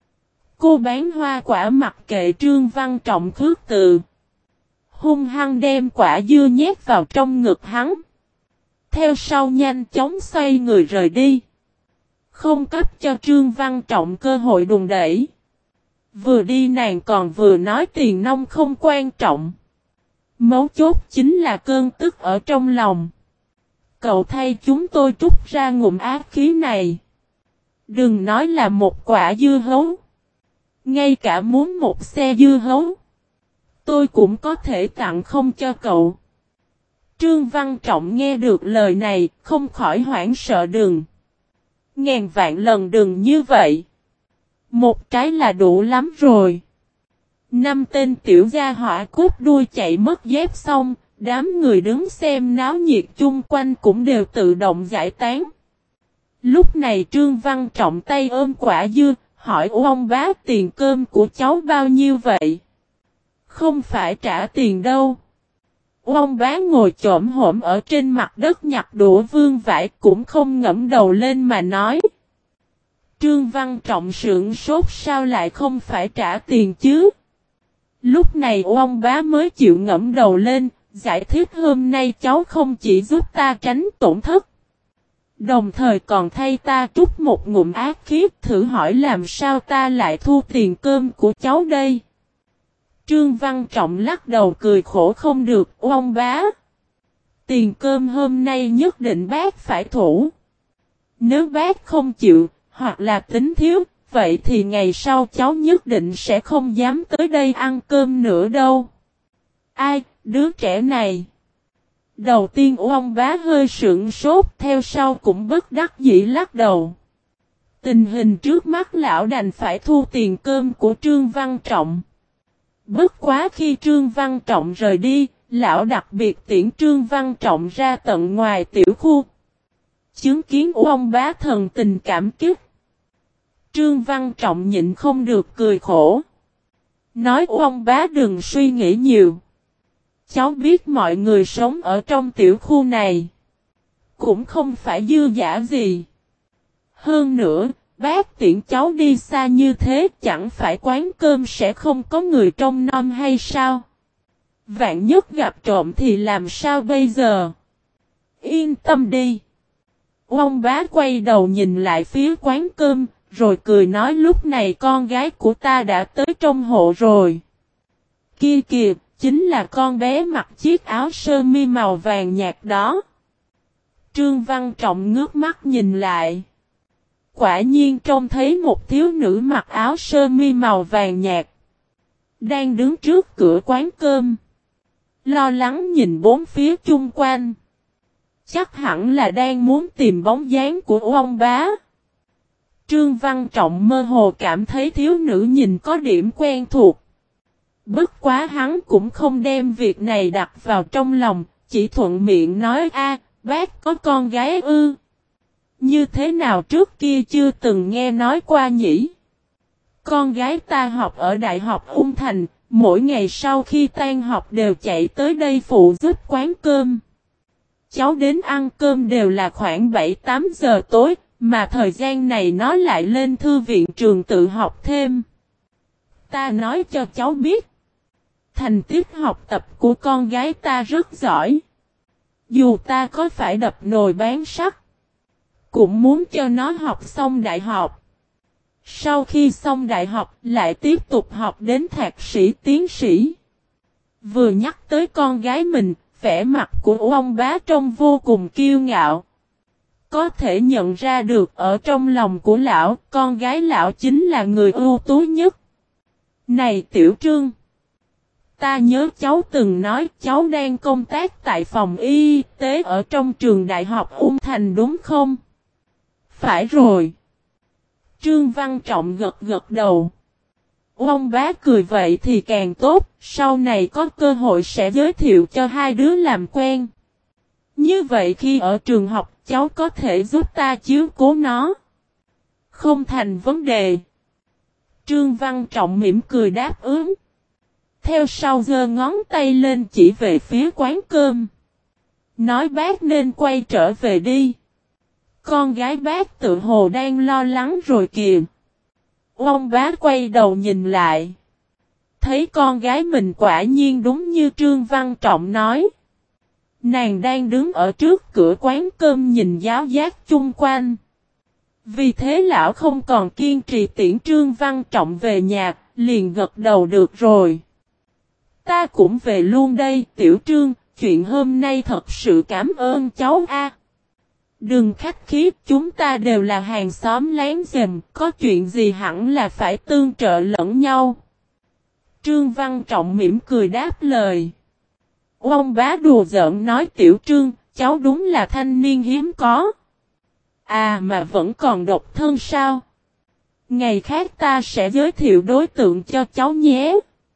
Cô bán hoa quả mặc kệ Trương Văn Trọng khước từ. Hung hăng đem quả dưa nhét vào trong ngực hắn. Theo sau nhanh chóng xoay người rời đi. Không cấp cho Trương Văn Trọng cơ hội đùn đẩy. Vừa đi nàng còn vừa nói tiền nông không quan trọng. Mấu chốt chính là cơn tức ở trong lòng. Cậu thay chúng tôi trút ra ngụm ác khí này. Đừng nói là một quả dưa hấu. Ngay cả muốn một xe dưa hấu, tôi cũng có thể tặng không cho cậu. Trương Văn Trọng nghe được lời này, không khỏi hoảng sợ đừng. Ngàn vạn lần đừng như vậy. Một trái là đủ lắm rồi. Năm tên tiểu gia hỏa cút đuôi chạy mất dép xong, đám người đứng xem náo nhiệt chung quanh cũng đều tự động giải tán. Lúc này Trương Văn Trọng tay ôm quả dưa, hỏi ông bá tiền cơm của cháu bao nhiêu vậy? Không phải trả tiền đâu. Ông bá ngồi chổm hổm ở trên mặt đất nhặt đũa vương vải cũng không ngẫm đầu lên mà nói. Trương Văn Trọng sượng sốt sao lại không phải trả tiền chứ? Lúc này ông bá mới chịu ngẫm đầu lên, giải thích hôm nay cháu không chỉ giúp ta tránh tổn thất. Đồng thời còn thay ta trút một ngụm ác khí, thử hỏi làm sao ta lại thu tiền cơm của cháu đây? Trương Văn Trọng lắc đầu cười khổ không được, ông bá. Tiền cơm hôm nay nhất định bác phải thủ. Nếu bác không chịu, hoặc là tính thiếu, vậy thì ngày sau cháu nhất định sẽ không dám tới đây ăn cơm nữa đâu. Ai, đứa trẻ này. Đầu tiên ông bá hơi sững sốt, theo sau cũng bất đắc dĩ lắc đầu. Tình hình trước mắt lão đành phải thu tiền cơm của Trương Văn Trọng. Bất quá khi Trương Văn Trọng rời đi, lão đặc biệt tiễn Trương Văn Trọng ra tận ngoài tiểu khu. Chứng kiến ông bá thần tình cảm kích. Trương Văn Trọng nhịn không được cười khổ. Nói ông bá đừng suy nghĩ nhiều. Cháu biết mọi người sống ở trong tiểu khu này cũng không phải dư dả gì. Hơn nữa, bác tiễn cháu đi xa như thế chẳng phải quán cơm sẽ không có người trông nom hay sao? Vạn nhất gặp trộm thì làm sao bây giờ? Yên tâm đi. Ông bá quay đầu nhìn lại phía quán cơm, rồi cười nói lúc này con gái của ta đã tới trong hộ rồi. Kia kìa, chính là con bé mặc chiếc áo sơ mi màu vàng nhạt đó. Trương Văn Trọng ngước mắt nhìn lại. Quả nhiên trông thấy một thiếu nữ mặc áo sơ mi màu vàng nhạt. Đang đứng trước cửa quán cơm. Lo lắng nhìn bốn phía chung quanh. Chắc hẳn là đang muốn tìm bóng dáng của ông bá. Trương Văn Trọng mơ hồ cảm thấy thiếu nữ nhìn có điểm quen thuộc. Bất quá hắn cũng không đem việc này đặt vào trong lòng, chỉ thuận miệng nói a, bác có con gái ư? Như thế nào trước kia chưa từng nghe nói qua nhỉ? Con gái ta học ở Đại học Ung Thành, mỗi ngày sau khi tan học đều chạy tới đây phụ giúp quán cơm. Cháu đến ăn cơm đều là khoảng bảy tám giờ tối, mà thời gian này nó lại lên thư viện trường tự học thêm. Ta nói cho cháu biết, thành tích học tập của con gái ta rất giỏi. Dù ta có phải đập nồi bán sắt, cũng muốn cho nó học xong đại học. Sau khi xong đại học lại tiếp tục học đến thạc sĩ tiến sĩ. Vừa nhắc tới con gái mình, vẻ mặt của ông bá trông vô cùng kiêu ngạo. Có thể nhận ra được ở trong lòng của lão, con gái lão chính là người ưu tú nhất. Này Tiểu Trương, ta nhớ cháu từng nói cháu đang công tác tại phòng y tế ở trong trường Đại học Ung Thành đúng không? Phải rồi. Trương Văn Trọng gật gật đầu. Ông bá cười vậy thì càng tốt, sau này có cơ hội sẽ giới thiệu cho hai đứa làm quen. Như vậy khi ở trường học cháu có thể giúp ta chiếu cố nó. Không thành vấn đề. Trương Văn Trọng mỉm cười đáp ứng. Theo sau giơ ngón tay lên chỉ về phía quán cơm. Nói bác nên quay trở về đi. Con gái bác tự hồ đang lo lắng rồi kìa. Ông bá quay đầu nhìn lại. Thấy con gái mình quả nhiên đúng như Trương Văn Trọng nói. Nàng đang đứng ở trước cửa quán cơm nhìn giáo giác chung quanh. Vì thế lão không còn kiên trì tiễn Trương Văn Trọng về nhà, liền gật đầu được rồi. Ta cũng về luôn đây, Tiểu Trương, chuyện hôm nay thật sự cảm ơn cháu a. Đừng khách khí, chúng ta đều là hàng xóm láng giềng, có chuyện gì hẳn là phải tương trợ lẫn nhau. Trương Văn Trọng mỉm cười đáp lời. Ông bá đùa giỡn nói Tiểu Trương, cháu đúng là thanh niên hiếm có. À mà vẫn còn độc thân sao? Ngày khác ta sẽ giới thiệu đối tượng cho cháu nhé.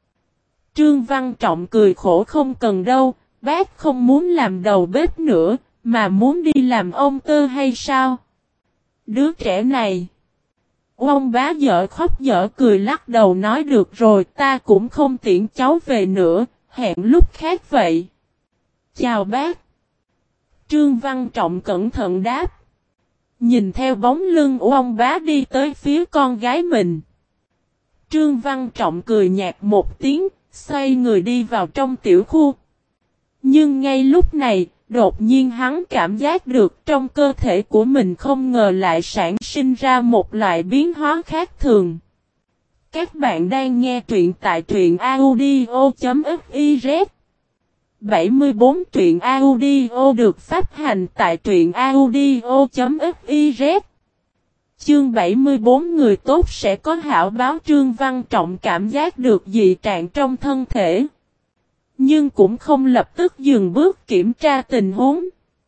Trương Văn Trọng cười khổ không cần đâu, bác không muốn làm đầu bếp nữa, mà muốn đi làm ông tơ hay sao? Đứa trẻ này. Ông bá dở khóc dở cười lắc đầu nói được rồi ta cũng không tiễn cháu về nữa, hẹn lúc khác vậy. Chào bác. Trương Văn Trọng cẩn thận đáp. Nhìn theo bóng lưng của ông bá đi tới phía con gái mình. Trương Văn Trọng cười nhạt một tiếng, xoay người đi vào trong tiểu khu. Nhưng ngay lúc này, đột nhiên hắn cảm giác được trong cơ thể của mình không ngờ lại sản sinh ra một loại biến hóa khác thường. Các bạn đang nghe truyện tại truyện audio chấm fiz. bảy mươi bốn truyện audio được phát hành tại truyện audio chấm fiz. Chương bảy mươi bốn người tốt sẽ có hảo báo. Trương Văn Trọng cảm giác được dị trạng trong thân thể. Nhưng cũng không lập tức dừng bước kiểm tra tình huống.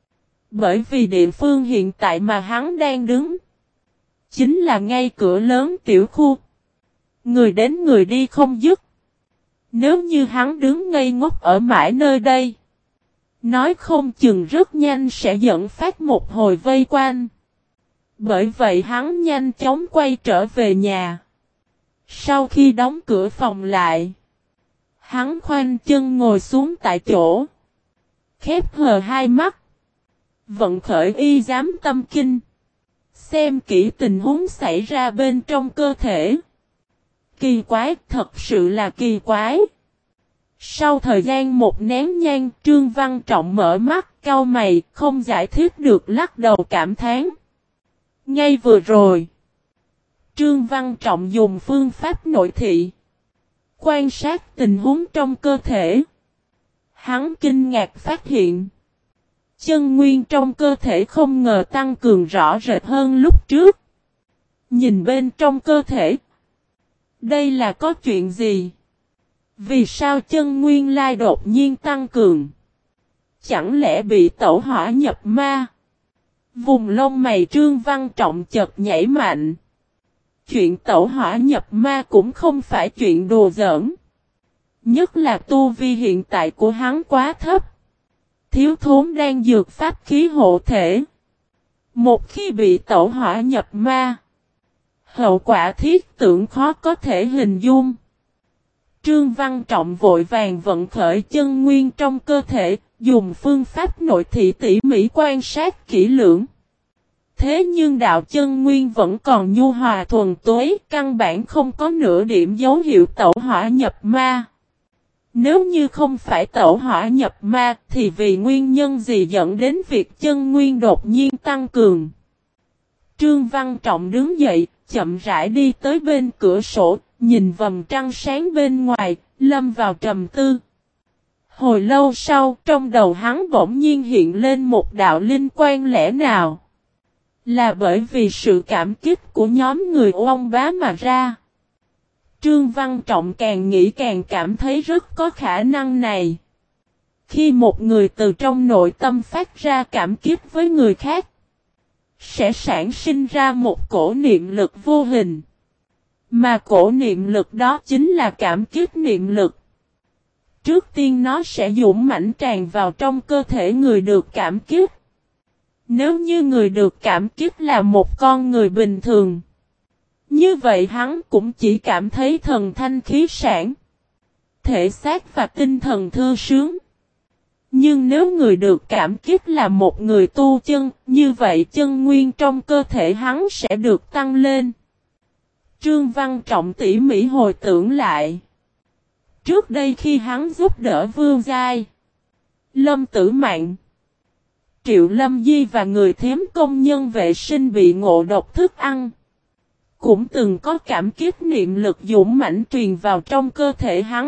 Bởi vì địa phương hiện tại mà hắn đang đứng chính là ngay cửa lớn tiểu khu. Người đến người đi không dứt. Nếu như hắn đứng ngây ngốc ở mãi nơi đây, nói không chừng rất nhanh sẽ dẫn phát một hồi vây quanh. Bởi vậy hắn nhanh chóng quay trở về nhà. Sau khi đóng cửa phòng lại, hắn khoanh chân ngồi xuống tại chỗ, khép hờ hai mắt, vận khởi y giám tâm kinh, Xem kỹ tình huống xảy ra bên trong cơ thể. Kỳ quái, thật sự là kỳ quái. Sau thời gian một nén nhang, Trương Văn Trọng mở mắt, cau mày, không giải thích được lắc đầu cảm thán. Ngay vừa rồi, Trương Văn Trọng dùng phương pháp nội thị, quan sát tình huống trong cơ thể. Hắn kinh ngạc phát hiện, chân nguyên trong cơ thể không ngờ tăng cường rõ rệt hơn lúc trước. Nhìn bên trong cơ thể, đây là có chuyện gì? Vì sao chân nguyên lai đột nhiên tăng cường? Chẳng lẽ bị tẩu hỏa nhập ma? Vùng lông mày Trương Văn Trọng chợt nhảy mạnh. Chuyện tẩu hỏa nhập ma cũng không phải chuyện đùa giỡn. Nhất là tu vi hiện tại của hắn quá thấp. Thiếu thốn đang dược pháp khí hộ thể. Một khi bị tẩu hỏa nhập ma, hậu quả thiết tưởng khó có thể hình dung. Trương Văn Trọng vội vàng vận khởi chân nguyên trong cơ thể, dùng phương pháp nội thị tỉ mỉ quan sát kỹ lưỡng. Thế nhưng đạo chân nguyên vẫn còn nhu hòa thuần túy, căn bản không có nửa điểm dấu hiệu tẩu hỏa nhập ma. Nếu như không phải tẩu hỏa nhập ma, thì vì nguyên nhân gì dẫn đến việc chân nguyên đột nhiên tăng cường? Trương Văn Trọng đứng dậy, chậm rãi đi tới bên cửa sổ, nhìn vầng trăng sáng bên ngoài, lâm vào trầm tư. Hồi lâu sau, trong đầu hắn bỗng nhiên hiện lên một đạo linh quang lẽ nào. Là bởi vì sự cảm kích của nhóm người Oông Bá mà ra. Trương Văn Trọng càng nghĩ càng cảm thấy rất có khả năng này. Khi một người từ trong nội tâm phát ra cảm kích với người khác, sẽ sản sinh ra một cổ niệm lực vô hình. Mà cổ niệm lực đó chính là cảm kích niệm lực. Trước tiên nó sẽ dũng mãnh tràn vào trong cơ thể người được cảm kích. Nếu như người được cảm kích là một con người bình thường, như vậy hắn cũng chỉ cảm thấy thần thanh khí sản, thể xác và tinh thần thư sướng. Nhưng nếu người được cảm kích là một người tu chân, như vậy chân nguyên trong cơ thể hắn sẽ được tăng lên. Trương Văn Trọng tỉ mỉ hồi tưởng lại. Trước đây khi hắn giúp đỡ Vương Giai, Lâm Tử Mạn, Triệu Lâm Di và người thếm công nhân vệ sinh bị ngộ độc thức ăn, cũng từng có cảm kích niệm lực dũng mãnh truyền vào trong cơ thể hắn.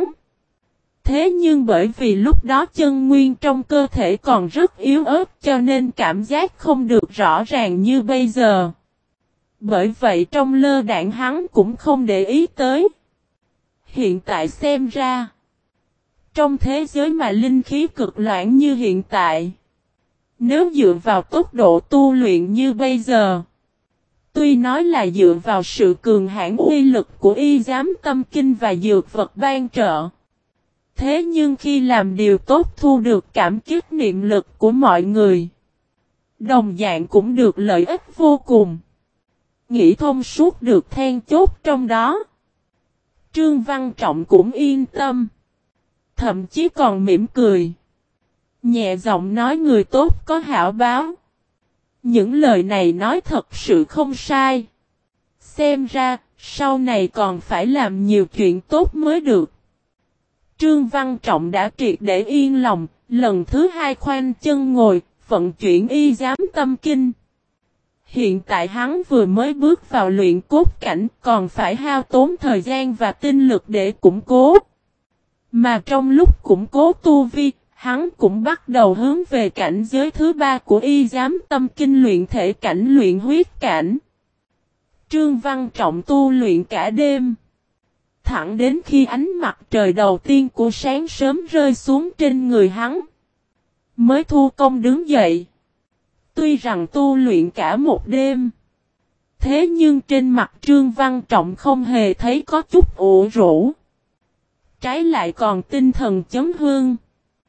Thế nhưng bởi vì lúc đó chân nguyên trong cơ thể còn rất yếu ớt cho nên cảm giác không được rõ ràng như bây giờ. Bởi vậy trong lơ đãng hắn cũng không để ý tới. Hiện tại xem ra, trong thế giới mà linh khí cực loãng như hiện tại, nếu dựa vào tốc độ tu luyện như bây giờ, tuy nói là dựa vào sự cường hãn uy lực của y giám tâm kinh và dược vật ban trợ, thế nhưng khi làm điều tốt thu được cảm kích niệm lực của mọi người, đồng dạng cũng được lợi ích vô cùng. Nghĩ thông suốt được then chốt trong đó, Trương Văn Trọng cũng yên tâm. Thậm chí còn mỉm cười, nhẹ giọng nói người tốt có hảo báo. Những lời này nói thật sự không sai. Xem ra, sau này còn phải làm nhiều chuyện tốt mới được. Trương Văn Trọng đã triệt để yên lòng, lần thứ hai khoanh chân ngồi, vận chuyển y giám tâm kinh. Hiện tại hắn vừa mới bước vào luyện cốt cảnh, còn phải hao tốn thời gian và tinh lực để củng cố. Mà trong lúc củng cố tu vi, hắn cũng bắt đầu hướng về cảnh giới thứ ba của y giám tâm kinh luyện thể cảnh luyện huyết cảnh. Trương Văn Trọng tu luyện cả đêm, thẳng đến khi ánh mặt trời đầu tiên của sáng sớm rơi xuống trên người hắn, mới thu công đứng dậy. Tuy rằng tu luyện cả một đêm, thế nhưng trên mặt Trương Văn Trọng không hề thấy có chút ủ rũ, trái lại còn tinh thần chấn hương.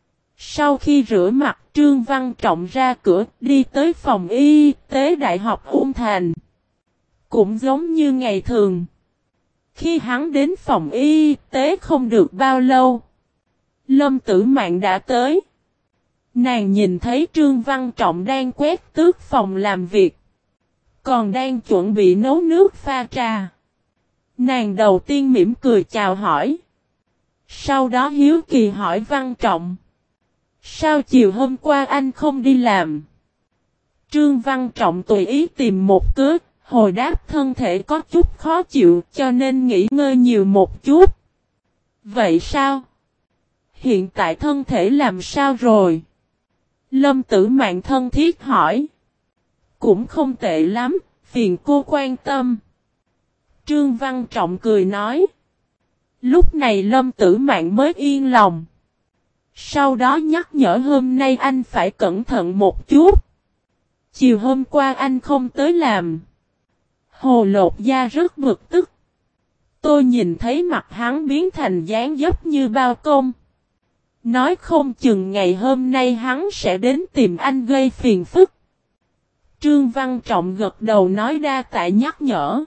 Sau khi rửa mặt, Trương Văn Trọng ra cửa, đi tới phòng y tế Đại học Ung Thành. Cũng giống như ngày thường, khi hắn đến phòng y tế không được bao lâu, Lâm Tử Mạn đã tới. Nàng nhìn thấy Trương Văn Trọng đang quét tước phòng làm việc, Còn đang chuẩn bị nấu nước pha trà. Nàng đầu tiên mỉm cười chào hỏi. Sau đó hiếu kỳ hỏi Văn Trọng. Sao chiều hôm qua anh không đi làm? Trương Văn Trọng tùy ý tìm một cớ, hồi đáp thân thể có chút khó chịu cho nên nghỉ ngơi nhiều một chút. Vậy sao? Hiện tại thân thể làm sao rồi? Lâm Tử Mạn thân thiết hỏi. Cũng không tệ lắm, phiền cô quan tâm. Trương Văn Trọng cười nói. Lúc này Lâm Tử Mạn mới yên lòng. Sau đó nhắc nhở hôm nay anh phải cẩn thận một chút. Chiều hôm qua anh không tới làm. Hồ Lột Da rất bực tức. Tôi nhìn thấy mặt hắn biến thành dáng dấp như bao công. Nói không chừng ngày hôm nay hắn sẽ đến tìm anh gây phiền phức. Trương Văn Trọng gật đầu nói đa tạ nhắc nhở.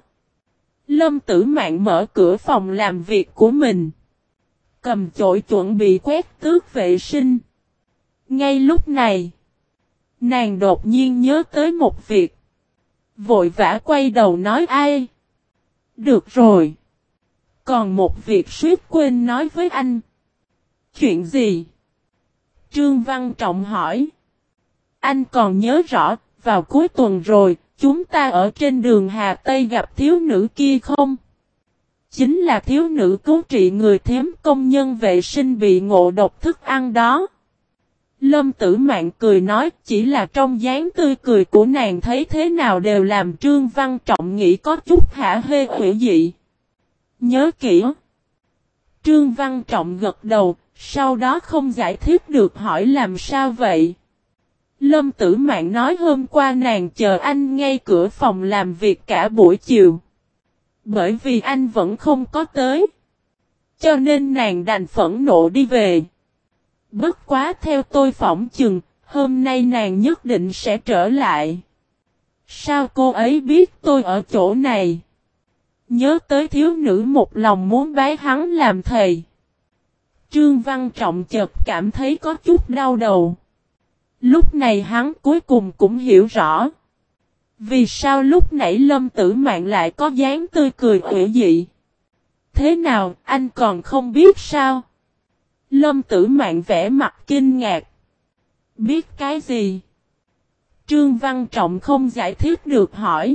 Lâm Tử Mạn mở cửa phòng làm việc của mình. Cầm chổi chuẩn bị quét tước vệ sinh. Ngay lúc này, nàng đột nhiên nhớ tới một việc. Vội vã quay đầu nói ai? Được rồi. Còn một việc suýt quên nói với anh. Chuyện gì? Trương Văn Trọng hỏi. Anh còn nhớ rõ, vào cuối tuần rồi, chúng ta ở trên đường Hà Tây gặp thiếu nữ kia không? Chính là thiếu nữ cứu trị người thím công nhân vệ sinh bị ngộ độc thức ăn đó. Lâm Tử Mạn cười nói chỉ là trong dáng tươi cười của nàng thấy thế nào đều làm Trương Văn Trọng nghĩ có chút hả hê hủy dị. Nhớ kỹ. Trương Văn Trọng gật đầu, sau đó không giải thích được hỏi làm sao vậy. Lâm Tử Mạn nói hôm qua nàng chờ anh ngay cửa phòng làm việc cả buổi chiều. Bởi vì anh vẫn không có tới. Cho nên nàng đành phẫn nộ đi về. Bất quá theo tôi phỏng chừng, hôm nay nàng nhất định sẽ trở lại. Sao cô ấy biết tôi ở chỗ này? Nhớ tới thiếu nữ một lòng muốn bái hắn làm thầy. Trương Văn Trọng chợt cảm thấy có chút đau đầu. Lúc này hắn cuối cùng cũng hiểu rõ. Vì sao lúc nãy Lâm Tử Mạn lại có dáng tươi cười ủy dị? Thế nào, anh còn không biết sao? Lâm Tử Mạn vẽ mặt kinh ngạc. Biết cái gì? Trương Văn Trọng không giải thích được hỏi.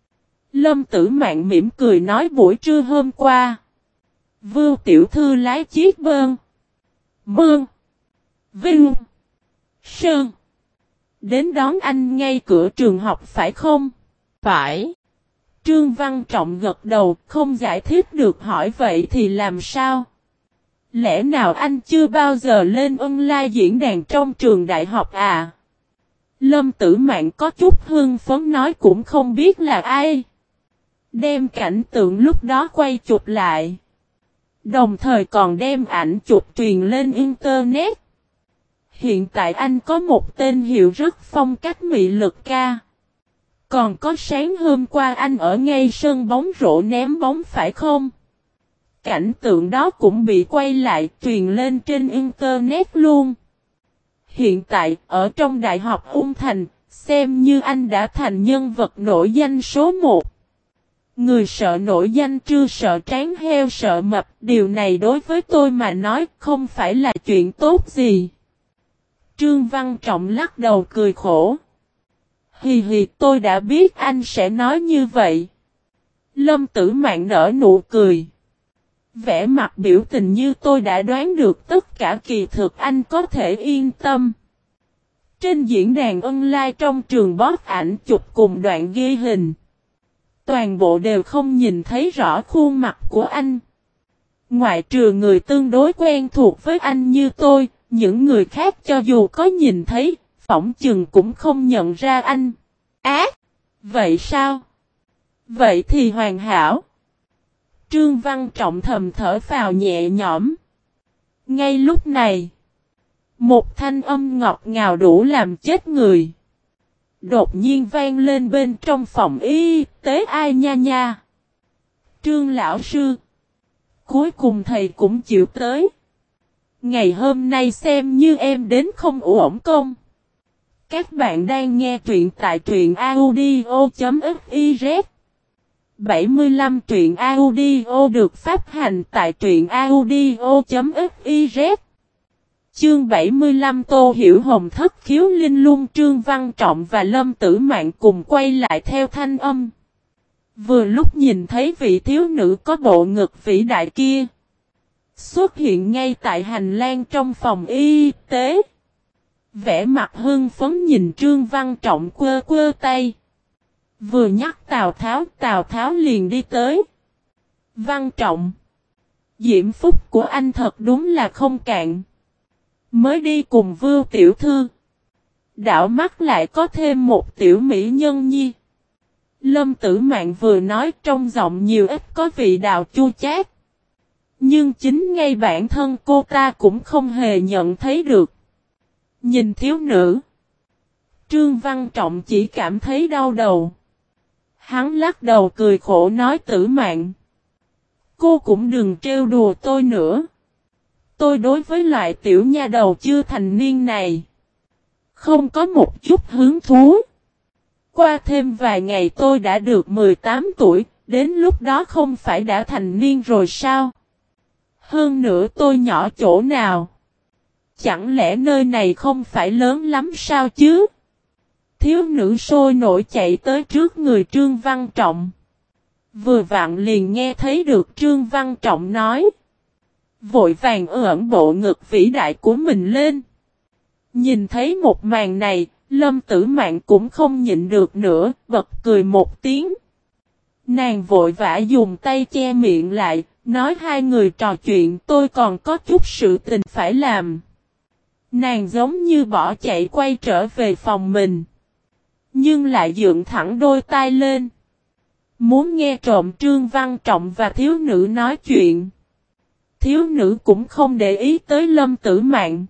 Lâm Tử Mạn mỉm cười nói buổi trưa hôm qua. Vưu tiểu thư lái chiếc bơn. Mương. Vinh. Sơn. Đến đón anh ngay cửa trường học phải không? Phải. Trương Văn Trọng gật đầu, không giải thích được hỏi vậy thì làm sao? Lẽ nào anh chưa bao giờ lên online diễn đàn trong trường đại học à? Lâm Tử Mạn có chút hưng phấn nói cũng không biết là ai. Đem cảnh tượng lúc đó quay chụp lại. Đồng thời còn đem ảnh chụp truyền lên internet. Hiện tại anh có một tên hiệu rất phong cách mị lực ca. Còn có sáng hôm qua anh ở ngay sân bóng rổ ném bóng phải không? Cảnh tượng đó cũng bị quay lại truyền lên trên internet luôn. Hiện tại ở trong Đại học Ung Thành, xem như anh đã thành nhân vật nổi danh số một. Người sợ nổi danh chưa sợ tráng heo sợ mập, điều này đối với tôi mà nói không phải là chuyện tốt gì. Trương Văn Trọng lắc đầu cười khổ. Hì hì tôi đã biết anh sẽ nói như vậy. Lâm Tử Mạn nở nụ cười. Vẻ mặt biểu tình như tôi đã đoán được tất cả kỳ thực anh có thể yên tâm. Trên diễn đàn online trong trường bóp ảnh chụp cùng đoạn ghi hình. Toàn bộ đều không nhìn thấy rõ khuôn mặt của anh. Ngoại trừ người tương đối quen thuộc với anh như tôi, những người khác cho dù có nhìn thấy, phỏng chừng cũng không nhận ra anh. Á! Vậy sao? Vậy thì hoàn hảo. Trương Văn Trọng thầm thở phào nhẹ nhõm. Ngay lúc này, một thanh âm ngọt ngào đủ làm chết người. Đột nhiên vang lên bên trong phòng y tế ai nha nha. Trương lão sư. Cuối cùng thầy cũng chịu tới. Ngày hôm nay xem như em đến không uổng công. Các bạn đang nghe truyện tại truyện audio.fiz. bảy mươi lăm truyện audio được phát hành tại truyện audio.fiz. Chương bảy mươi lăm Tô Hiểu Hồng thất khiếu linh lung. Trương Văn Trọng và Lâm Tử Mạn cùng quay lại theo thanh âm. Vừa lúc nhìn thấy vị thiếu nữ có bộ ngực vĩ đại kia xuất hiện ngay tại hành lang trong phòng y tế. Vẻ mặt hưng phấn nhìn Trương Văn Trọng quơ quơ tay. Vừa nhắc Tào Tháo, Tào Tháo liền đi tới. Văn Trọng, diễm phúc của anh thật đúng là không cạn. Mới đi cùng Vưu tiểu thư, đảo mắt lại có thêm một tiểu mỹ nhân nhi. Lâm Tử Mạn vừa nói trong giọng nhiều ít có vị đạo chua chát. Nhưng chính ngay bản thân cô ta cũng không hề nhận thấy được. Nhìn thiếu nữ, Trương Văn Trọng chỉ cảm thấy đau đầu. Hắn lắc đầu cười khổ nói Tử Mạn, cô cũng đừng trêu đùa tôi nữa. Tôi đối với loại tiểu nha đầu chưa thành niên này không có một chút hứng thú. Qua thêm vài ngày tôi đã được mười tám tuổi, đến lúc đó không phải đã thành niên rồi sao? Hơn nữa tôi nhỏ chỗ nào? Chẳng lẽ nơi này không phải lớn lắm sao chứ? Thiếu nữ sôi nổi chạy tới trước người Trương Văn Trọng. Vừa vặn liền nghe thấy được Trương Văn Trọng nói. Vội vàng ẩn bộ ngực vĩ đại của mình lên. Nhìn thấy một màn này, Lâm Tử Mạn cũng không nhịn được nữa, bật cười một tiếng. Nàng vội vã dùng tay che miệng lại, nói hai người trò chuyện tôi còn có chút sự tình phải làm. Nàng giống như bỏ chạy quay trở về phòng mình. Nhưng lại dựng thẳng đôi tai lên. Muốn nghe trộm Trương Văn Trọng và thiếu nữ nói chuyện. Thiếu nữ cũng không để ý tới Lâm Tử Mạn.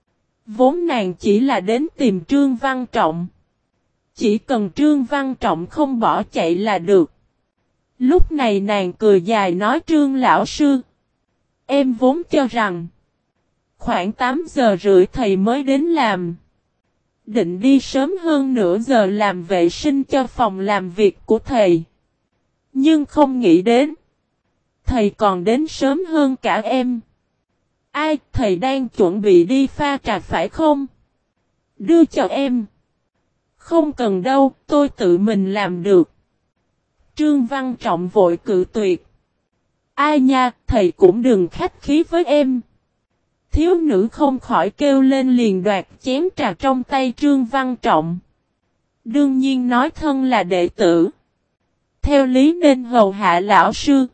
Vốn nàng chỉ là đến tìm Trương Văn Trọng. Chỉ cần Trương Văn Trọng không bỏ chạy là được. Lúc này nàng cười dài nói Trương lão sư. Em vốn cho rằng khoảng tám giờ rưỡi thầy mới đến làm. Định đi sớm hơn nửa giờ làm vệ sinh cho phòng làm việc của thầy. Nhưng không nghĩ đến thầy còn đến sớm hơn cả em. Ai, thầy đang chuẩn bị đi pha trà phải không? Đưa cho em. Không cần đâu, tôi tự mình làm được. Trương Văn Trọng vội cự tuyệt. Ai nha, thầy cũng đừng khách khí với em. Thiếu nữ không khỏi kêu lên liền đoạt chén trà trong tay Trương Văn Trọng. Đương nhiên nói thân là đệ tử. Theo lý nên hầu hạ lão sư.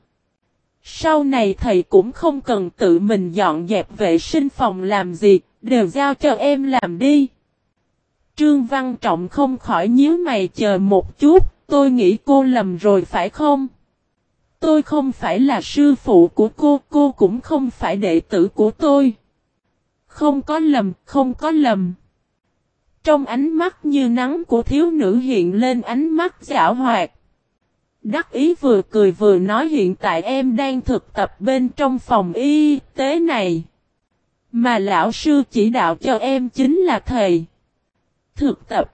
Sau này thầy cũng không cần tự mình dọn dẹp vệ sinh phòng làm gì, đều giao cho em làm đi. Trương Văn Trọng không khỏi nhíu mày chờ một chút, tôi nghĩ cô lầm rồi phải không? Tôi không phải là sư phụ của cô, cô cũng không phải đệ tử của tôi. Không có lầm, không có lầm. Trong ánh mắt như nắng của thiếu nữ hiện lên ánh mắt giảo hoạt. Đắc ý vừa cười vừa nói hiện tại em đang thực tập bên trong phòng y tế này. Mà lão sư chỉ đạo cho em chính là thầy. Thực tập.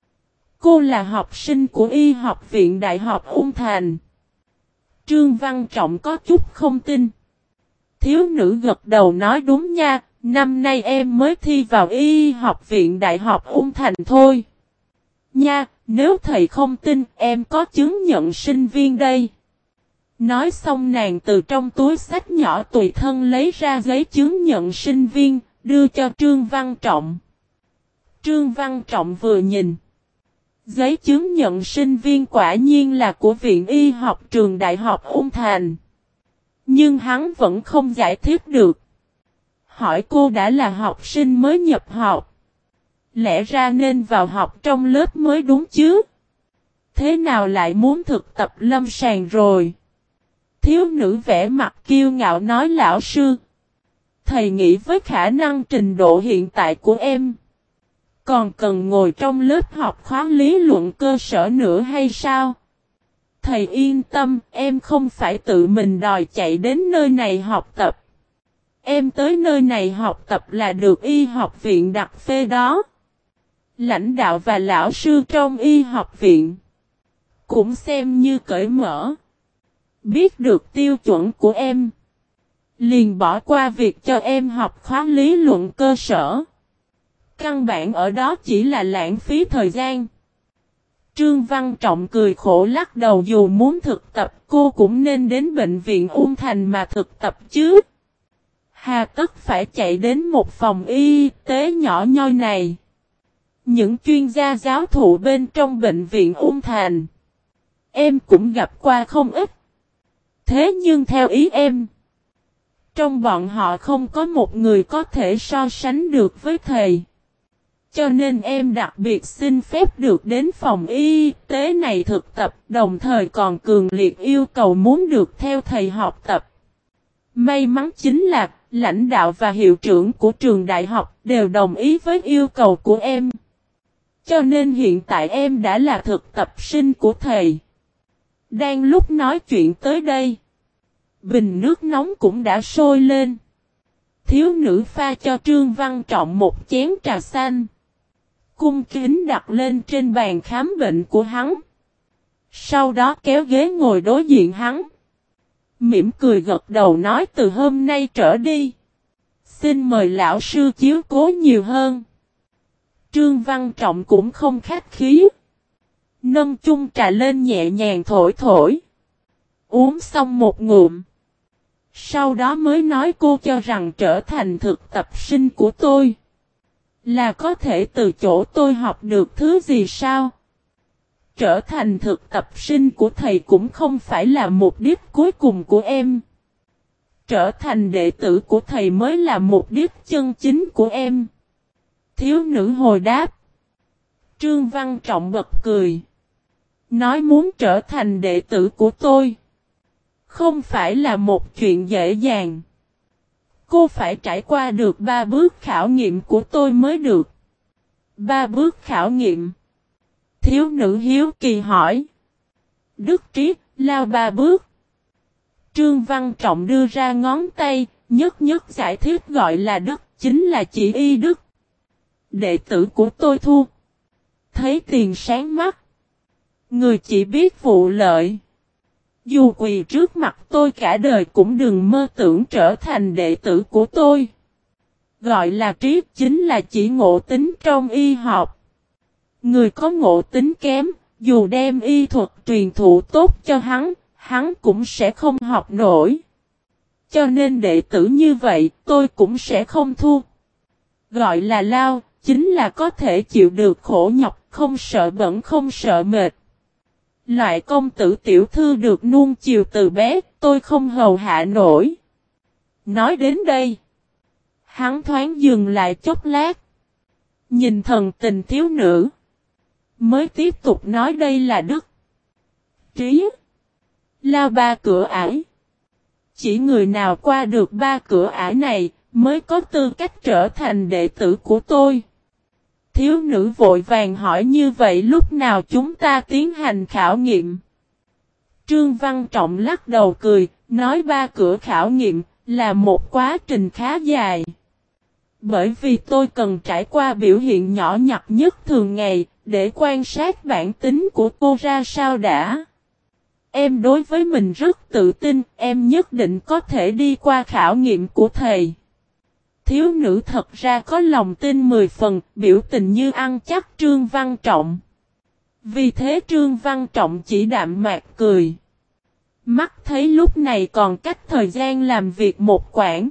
Cô là học sinh của Y học viện Đại học Ung Thành. Trương Văn Trọng có chút không tin. Thiếu nữ gật đầu nói đúng nha, năm nay em mới thi vào Y học viện Đại học Ung Thành thôi. Nha, nếu thầy không tin em có chứng nhận sinh viên đây. Nói xong nàng từ trong túi xách nhỏ tùy thân lấy ra giấy chứng nhận sinh viên, đưa cho Trương Văn Trọng. Trương Văn Trọng vừa nhìn. Giấy chứng nhận sinh viên quả nhiên là của Viện Y học trường Đại học Ung Thành. Nhưng hắn vẫn không giải thích được. Hỏi cô đã là học sinh mới nhập học. Lẽ ra nên vào học trong lớp mới đúng chứ. Thế nào lại muốn thực tập lâm sàng rồi? Thiếu nữ vẻ mặt kiêu ngạo nói lão sư. Thầy nghĩ với khả năng trình độ hiện tại của em. Còn cần ngồi trong lớp học khóa lý luận cơ sở nữa hay sao? Thầy yên tâm, em không phải tự mình đòi chạy đến nơi này học tập. Em tới nơi này học tập là được Y học viện đặt phê đó. lãnh đạo và lão sư trong y học viện cũng xem như cởi mở. Biết được tiêu chuẩn của em, liền bỏ qua việc cho em học khóa lý luận cơ sở. Căn bản ở đó chỉ là lãng phí thời gian. Trương Văn Trọng cười khổ lắc đầu, dù muốn thực tập cô cũng nên đến bệnh viện Ung Thành mà thực tập chứ. Hà tất phải chạy đến một phòng y tế nhỏ nhoi này. Những chuyên gia giáo thụ bên trong bệnh viện Ung Thành, em cũng gặp qua không ít. Thế nhưng theo ý em, trong bọn họ không có một người có thể so sánh được với thầy. Cho nên em đặc biệt xin phép được đến phòng y tế này thực tập, đồng thời còn cường liệt yêu cầu muốn được theo thầy học tập. May mắn chính là lãnh đạo và hiệu trưởng của trường đại học đều đồng ý với yêu cầu của em. Cho nên hiện tại em đã là thực tập sinh của thầy. Đang lúc nói chuyện tới đây, bình nước nóng cũng đã sôi lên. Thiếu nữ pha cho Trương Văn Trọng một chén trà xanh, cung kính đặt lên trên bàn khám bệnh của hắn. Sau đó kéo ghế ngồi đối diện hắn, mỉm cười gật đầu nói, từ hôm nay trở đi, xin mời lão sư chiếu cố nhiều hơn. Trương Văn Trọng cũng không khách khí, nâng chung trà lên nhẹ nhàng thổi thổi, uống xong một ngụm. Sau đó mới nói, cô cho rằng trở thành thực tập sinh của tôi là có thể từ chỗ tôi học được thứ gì sao? Trở thành thực tập sinh của thầy cũng không phải là mục đích cuối cùng của em. Trở thành đệ tử của thầy mới là mục đích chân chính của em. Thiếu nữ hồi đáp. Trương Văn Trọng bật cười, nói, muốn trở thành đệ tử của tôi không phải là một chuyện dễ dàng. Cô phải trải qua được ba bước khảo nghiệm của tôi mới được. Ba bước khảo nghiệm? Thiếu nữ hiếu kỳ hỏi. Đức trí, lao ba bước. Trương Văn Trọng đưa ra ngón tay, nhất nhất giải thích, gọi là đức, chính là chỉ y đức. Đệ tử của tôi thu. Thấy tiền sáng mắt. Người chỉ biết vụ lợi. Dù quỳ trước mặt tôi cả đời cũng đừng mơ tưởng trở thành đệ tử của tôi. Gọi là trí chính là chỉ ngộ tính trong y học. Người có ngộ tính kém, dù đem y thuật truyền thụ tốt cho hắn, hắn cũng sẽ không học nổi. Cho nên đệ tử như vậy tôi cũng sẽ không thu. Gọi là lao, chính là có thể chịu được khổ nhọc, không sợ bẩn không sợ mệt. Loại công tử tiểu thư được nuông chiều từ bé, tôi không hầu hạ nổi. Nói đến đây, hắn thoáng dừng lại chốc lát, nhìn thần tình thiếu nữ, mới tiếp tục nói, đây là đức, trí, lao ba cửa ải. Chỉ người nào qua được ba cửa ải này, mới có tư cách trở thành đệ tử của tôi. Thiếu nữ vội vàng hỏi, như vậy lúc nào chúng ta tiến hành khảo nghiệm? Trương Văn Trọng lắc đầu cười, nói ba cửa khảo nghiệm là một quá trình khá dài. Bởi vì tôi cần trải qua biểu hiện nhỏ nhặt nhất thường ngày, để quan sát bản tính của cô ra sao đã. Em đối với mình rất tự tin, em nhất định có thể đi qua khảo nghiệm của thầy. Thiếu nữ thật ra có lòng tin mười phần, biểu tình như ăn chắc Trương Văn Trọng. Vì thế Trương Văn Trọng chỉ đạm mạc cười. Mắt thấy lúc này còn cách thời gian làm việc một quãng.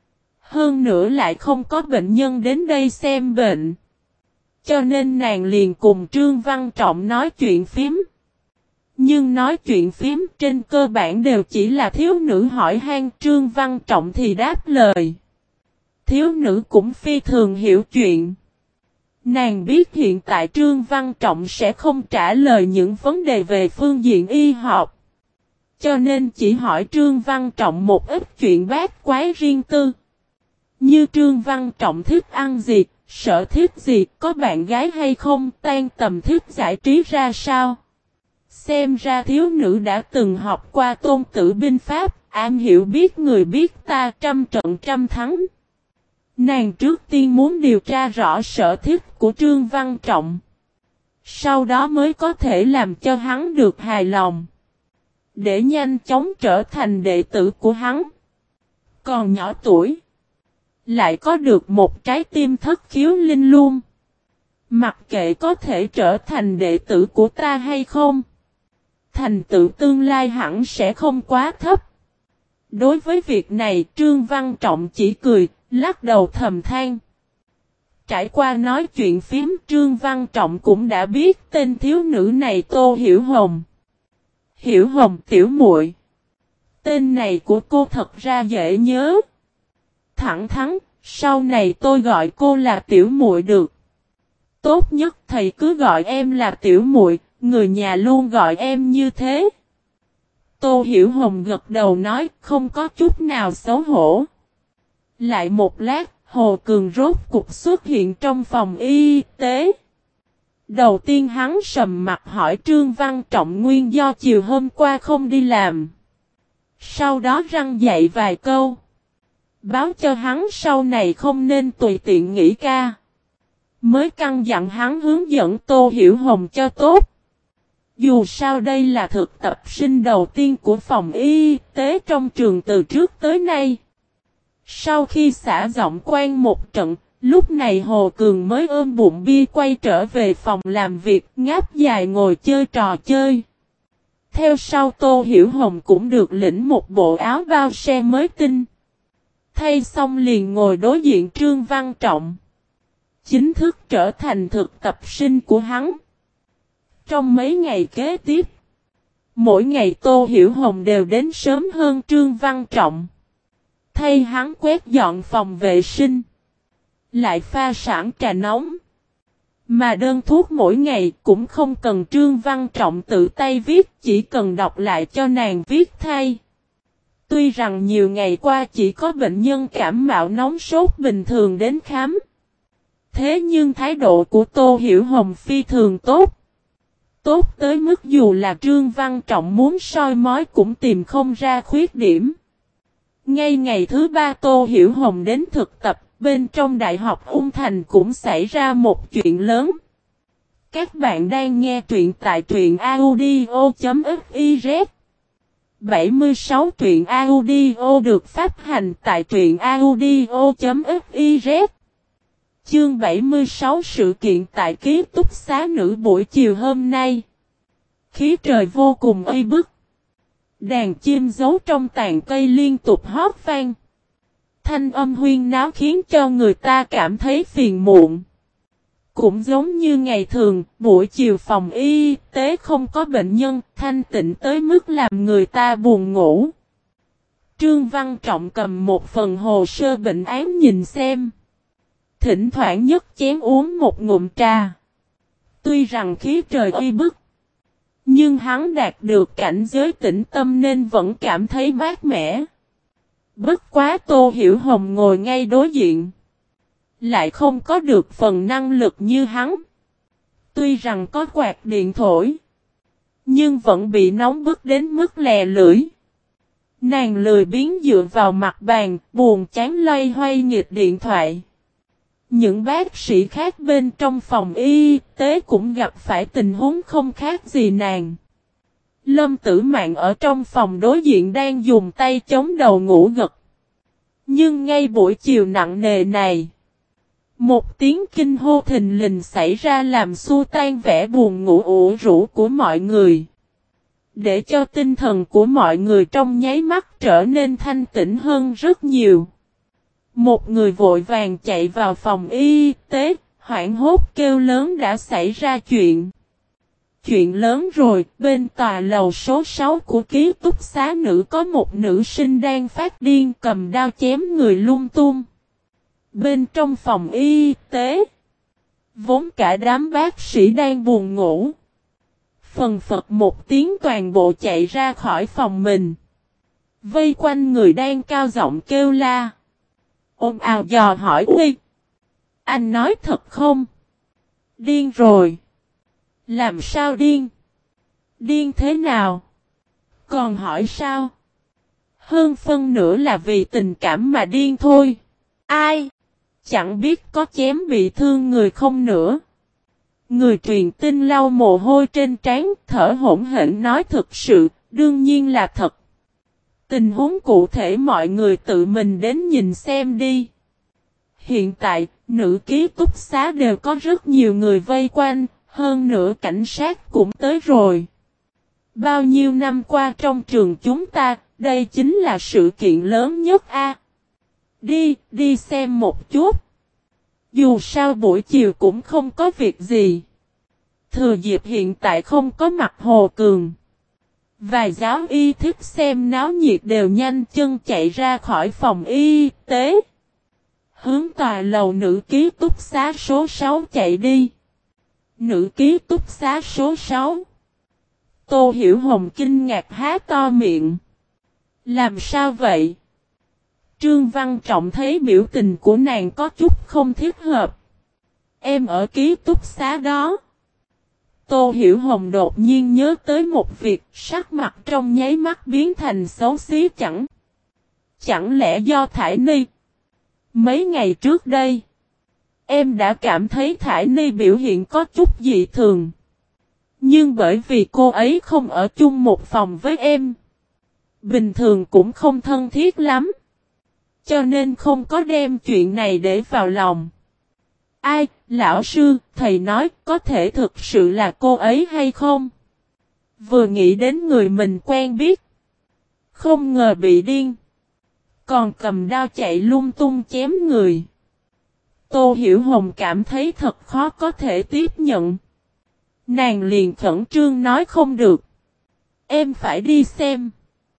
Hơn nữa lại không có bệnh nhân đến đây xem bệnh. Cho nên nàng liền cùng Trương Văn Trọng nói chuyện phím. Nhưng nói chuyện phím trên cơ bản đều chỉ là thiếu nữ hỏi han, Trương Văn Trọng thì đáp lời. Thiếu nữ cũng phi thường hiểu chuyện. Nàng biết hiện tại Trương Văn Trọng sẽ không trả lời những vấn đề về phương diện y học. Cho nên chỉ hỏi Trương Văn Trọng một ít chuyện bát quái riêng tư. Như Trương Văn Trọng thích ăn gì, sở thích gì, có bạn gái hay không, tan tầm thích giải trí ra sao. Xem ra thiếu nữ đã từng học qua Tôn Tử binh pháp, am hiểu biết người biết ta, trăm trận trăm thắng. Nàng trước tiên muốn điều tra rõ sở thích của Trương Văn Trọng. Sau đó mới có thể làm cho hắn được hài lòng. Để nhanh chóng trở thành đệ tử của hắn. Còn nhỏ tuổi. Lại có được một trái tim thất khiếu linh luôn. Mặc kệ có thể trở thành đệ tử của ta hay không. Thành tựu tương lai hẳn sẽ không quá thấp. Đối với việc này Trương Văn Trọng chỉ cười, lắc đầu thầm than. Trải qua nói chuyện phím Trương Văn Trọng cũng đã biết tên thiếu nữ này Tô Hiểu Hồng. Hiểu Hồng tiểu muội. Tên này của cô thật ra dễ nhớ. Thẳng thắn, sau này tôi gọi cô là tiểu muội được. Tốt nhất thầy cứ gọi em là tiểu muội, người nhà luôn gọi em như thế. Tô Hiểu Hồng gật đầu nói không có chút nào xấu hổ. Lại một lát, Hồ Cường rốt cục xuất hiện trong phòng y tế. Đầu tiên hắn sầm mặt hỏi Trương Văn Trọng nguyên do chiều hôm qua không đi làm. Sau đó răng dạy vài câu. Báo cho hắn sau này không nên tùy tiện nghỉ ca. Mới căn dặn hắn hướng dẫn Tô Hiểu Hồng cho tốt. Dù sao đây là thực tập sinh đầu tiên của phòng y tế trong trường từ trước tới nay. Sau khi xả giọng quan một trận, lúc này Hồ Cường mới ôm bụng bia quay trở về phòng làm việc, ngáp dài ngồi chơi trò chơi. Theo sau Tô Hiểu Hồng cũng được lĩnh một bộ áo bao xe mới tinh. Thay xong liền ngồi đối diện Trương Văn Trọng. Chính thức trở thành thực tập sinh của hắn. Trong mấy ngày kế tiếp, mỗi ngày Tô Hiểu Hồng đều đến sớm hơn Trương Văn Trọng. Thay hắn quét dọn phòng vệ sinh. Lại pha sẵn trà nóng. Mà đơn thuốc mỗi ngày cũng không cần Trương Văn Trọng tự tay viết, chỉ cần đọc lại cho nàng viết thay. Tuy rằng nhiều ngày qua chỉ có bệnh nhân cảm mạo nóng sốt bình thường đến khám. Thế nhưng thái độ của Tô Hiểu Hồng phi thường tốt. Tốt tới mức dù là Trương Văn Trọng muốn soi mói cũng tìm không ra khuyết điểm. Ngay ngày thứ ba Tô Hiểu Hồng đến thực tập, bên trong Đại học Ung Thành cũng xảy ra một chuyện lớn. Các bạn đang nghe truyện tại truyện audio chấm fiz. bảy mươi sáu truyện audio được phát hành tại truyện audio chấm fiz. Chương bảy mươi sáu sự kiện tại ký túc xá nữ buổi chiều hôm nay. Khí trời vô cùng oi bức. Đàn chim giấu trong tàn cây liên tục hót vang. Thanh âm huyên náo khiến cho người ta cảm thấy phiền muộn. Cũng giống như ngày thường, buổi chiều phòng y tế không có bệnh nhân, thanh tịnh tới mức làm người ta buồn ngủ. Trương Văn Trọng cầm một phần hồ sơ bệnh án nhìn xem. Thỉnh thoảng nhấc chén uống một ngụm trà. Tuy rằng khí trời oi bức, nhưng hắn đạt được cảnh giới tĩnh tâm nên vẫn cảm thấy mát mẻ. Bất quá Tô Hiểu Hồng ngồi ngay đối diện. Lại không có được phần năng lực như hắn. Tuy rằng có quạt điện thổi, nhưng vẫn bị nóng bức đến mức lè lưỡi. Nàng lười biếng dựa vào mặt bàn, buồn chán loay hoay nghịch điện thoại. Những bác sĩ khác bên trong phòng y tế cũng gặp phải tình huống không khác gì nàng. Lâm Tử Mạn ở trong phòng đối diện đang dùng tay chống đầu ngủ gật. Nhưng ngay buổi chiều nặng nề này, một tiếng kinh hô thình lình xảy ra làm xua tan vẻ buồn ngủ ủ rũ của mọi người. Để cho tinh thần của mọi người trong nháy mắt trở nên thanh tĩnh hơn rất nhiều. Một người vội vàng chạy vào phòng y tế, hoảng hốt kêu lớn đã xảy ra chuyện. Chuyện lớn rồi, bên tòa lầu số sáu của ký túc xá nữ có một nữ sinh đang phát điên cầm đao chém người lung tung. Bên trong phòng y tế, vốn cả đám bác sĩ đang buồn ngủ. Phần phật một tiếng toàn bộ chạy ra khỏi phòng mình. Vây quanh người đang cao giọng kêu la. Ôm ào dò hỏi uy. Anh nói thật không? Điên rồi. Làm sao điên? Điên thế nào? Còn hỏi sao? Hơn phân nửa là vì tình cảm mà điên thôi. Ai? Chẳng biết có chém bị thương người không nữa. Người truyền tin lau mồ hôi trên trán, thở hổn hển nói thực sự, đương nhiên là thật. Tình huống cụ thể mọi người tự mình đến nhìn xem đi. Hiện tại, nữ ký túc xá đều có rất nhiều người vây quanh, hơn nữa cảnh sát cũng tới rồi. Bao nhiêu năm qua trong trường chúng ta, đây chính là sự kiện lớn nhất a. Đi, đi xem một chút. Dù sao buổi chiều cũng không có việc gì. Thừa dịp hiện tại không có mặt Hồ Cường. Vài giáo y thích xem náo nhiệt đều nhanh chân chạy ra khỏi phòng y tế. Hướng tòa lầu nữ ký túc xá số sáu chạy đi. Nữ ký túc xá số sáu. Tô Hiểu Hồng kinh ngạc há to miệng. Làm sao vậy? Trương Văn Trọng thấy biểu tình của nàng có chút không thích hợp. Em ở ký túc xá đó. Tô Hiểu Hồng đột nhiên nhớ tới một việc, sắc mặt trong nháy mắt biến thành xấu xí chẳng. Chẳng lẽ do Thải Ni? Mấy ngày trước đây, em đã cảm thấy Thải Ni biểu hiện có chút dị thường. Nhưng bởi vì cô ấy không ở chung một phòng với em, bình thường cũng không thân thiết lắm, cho nên không có đem chuyện này để vào lòng. Ai, lão sư, thầy nói có thể thực sự là cô ấy hay không? Vừa nghĩ đến người mình quen biết, không ngờ bị điên, còn cầm đao chạy lung tung chém người. Tô Hiểu Hồng cảm thấy thật khó có thể tiếp nhận. Nàng liền khẩn trương nói không được. Em phải đi xem.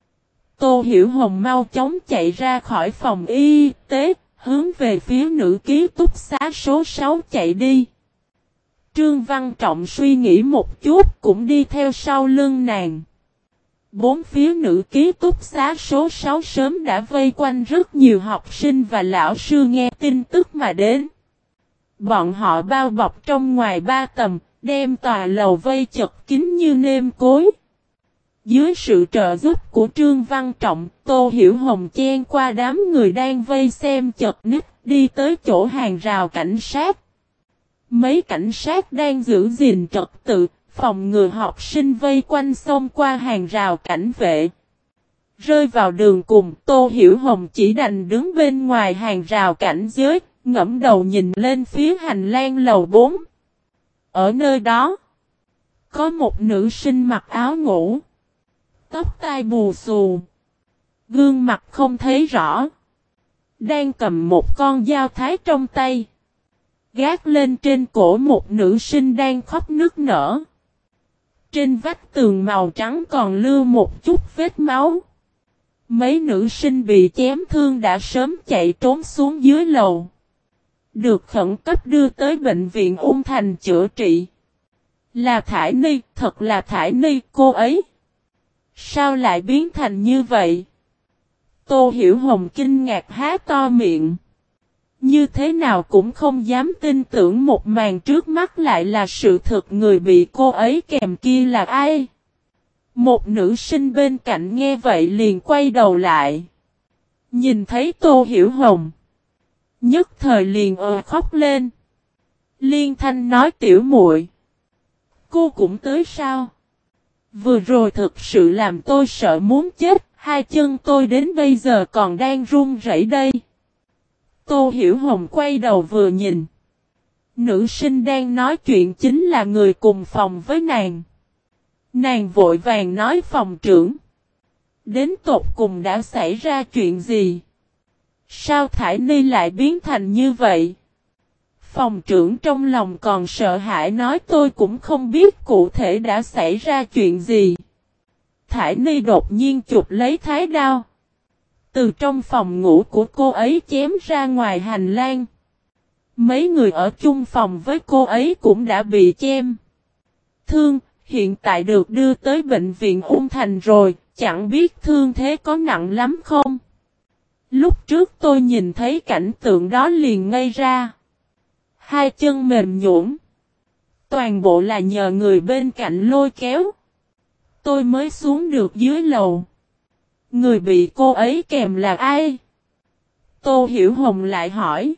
Tô Hiểu Hồng mau chóng chạy ra khỏi phòng y tế, hướng về phía nữ ký túc xá số sáu chạy đi. Trương Văn Trọng suy nghĩ một chút cũng đi theo sau lưng nàng. Bốn phía nữ ký túc xá số sáu sớm đã vây quanh rất nhiều học sinh và lão sư nghe tin tức mà đến. Bọn họ bao bọc trong ngoài ba tầng, đem tòa lầu vây chật kín như nêm cối. Dưới sự trợ giúp của Trương Văn Trọng, Tô Hiểu Hồng chen qua đám người đang vây xem chật ních, đi tới chỗ hàng rào cảnh sát. Mấy cảnh sát đang giữ gìn trật tự, phòng ngừa học sinh vây quanh xông qua hàng rào cảnh vệ. Rơi vào đường cùng, Tô Hiểu Hồng chỉ đành đứng bên ngoài hàng rào cảnh giới, ngẫm đầu nhìn lên phía hành lang lầu bốn. Ở nơi đó, có một nữ sinh mặc áo ngủ, tóc tai bù xù, gương mặt không thấy rõ, đang cầm một con dao thái trong tay, gác lên trên cổ một nữ sinh đang khóc nức nở. Trên vách tường màu trắng còn lưu một chút vết máu. Mấy nữ sinh bị chém thương đã sớm chạy trốn xuống dưới lầu, được khẩn cấp đưa tới bệnh viện Ung Thành chữa trị. Là Thải Ni, thật là Thải Ni, cô ấy. Sao lại biến thành như vậy? Tô Hiểu Hồng kinh ngạc há to miệng. Như thế nào cũng không dám tin tưởng một màn trước mắt lại là sự thật, người bị cô ấy kèm kia là ai? Một nữ sinh bên cạnh nghe vậy liền quay đầu lại. Nhìn thấy Tô Hiểu Hồng, nhất thời liền ờ khóc lên. Liên thanh nói tiểu muội, cô cũng tới sao? Vừa rồi thực sự làm tôi sợ muốn chết, hai chân tôi đến bây giờ còn đang run rẩy đây. Tô Hiểu Hồng quay đầu vừa nhìn. Nữ sinh đang nói chuyện chính là người cùng phòng với nàng. Nàng vội vàng nói phòng trưởng. Đến tột cùng đã xảy ra chuyện gì? Sao Thải Ni lại biến thành như vậy? Phòng trưởng trong lòng còn sợ hãi nói tôi cũng không biết cụ thể đã xảy ra chuyện gì. Thải Ni đột nhiên chụp lấy thái đao, từ trong phòng ngủ của cô ấy chém ra ngoài hành lang. Mấy người ở chung phòng với cô ấy cũng đã bị chém thương, hiện tại được đưa tới bệnh viện Ung Thành rồi, chẳng biết thương thế có nặng lắm không? Lúc trước tôi nhìn thấy cảnh tượng đó liền ngây ra. Hai chân mềm nhũn. Toàn bộ là nhờ người bên cạnh lôi kéo, tôi mới xuống được dưới lầu. Người bị cô ấy kèm là ai? Tô Hiểu Hồng lại hỏi.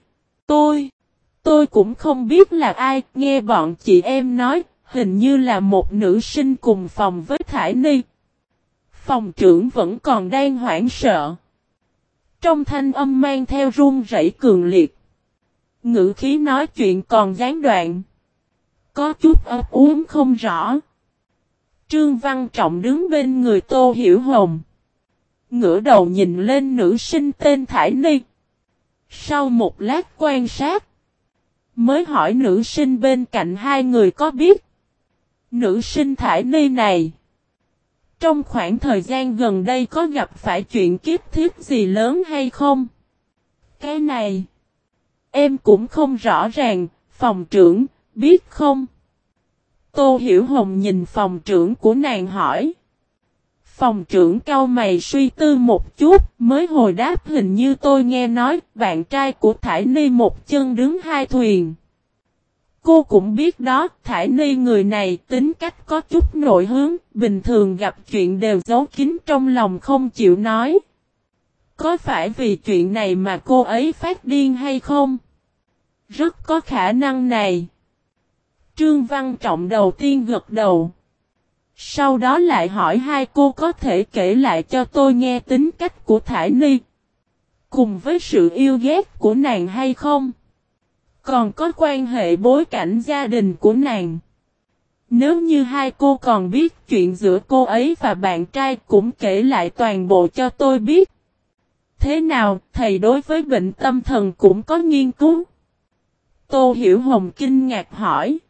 Tôi, tôi cũng không biết là ai, nghe bọn chị em nói, hình như là một nữ sinh cùng phòng với Thải Ni. Phòng trưởng vẫn còn đang hoảng sợ. Trong thanh âm mang theo run rẩy cường liệt. Ngữ khí nói chuyện còn gián đoạn. Có chút ấp úng không rõ. Trương Văn Trọng đứng bên người Tô Hiểu Hồng. Ngửa đầu nhìn lên nữ sinh tên Thải Ni. Sau một lát quan sát. Mới hỏi nữ sinh bên cạnh hai người có biết. Nữ sinh Thải Ni này. Trong khoảng thời gian gần đây có gặp phải chuyện kiếp thiếp gì lớn hay không? Cái này. Em cũng không rõ ràng. Phòng trưởng, biết không? Tô Hiểu Hồng nhìn phòng trưởng của nàng hỏi. Phòng trưởng cau mày suy tư một chút mới hồi đáp hình như tôi nghe nói bạn trai của Thải Ni một chân đứng hai thuyền. Cô cũng biết đó, Thải Ni người này tính cách có chút nội hướng, bình thường gặp chuyện đều giấu kín trong lòng không chịu nói. Có phải vì chuyện này mà cô ấy phát điên hay không? Rất có khả năng này. Trương Văn Trọng đầu tiên gật đầu. Sau đó lại hỏi hai cô có thể kể lại cho tôi nghe tính cách của Thải Ni. Cùng với sự yêu ghét của nàng hay không? Còn có quan hệ bối cảnh gia đình của nàng. Nếu như hai cô còn biết chuyện giữa cô ấy và bạn trai cũng kể lại toàn bộ cho tôi biết. Thế nào, thầy đối với bệnh tâm thần cũng có nghiên cứu? Tô Hiểu Hồng kinh ngạc hỏi.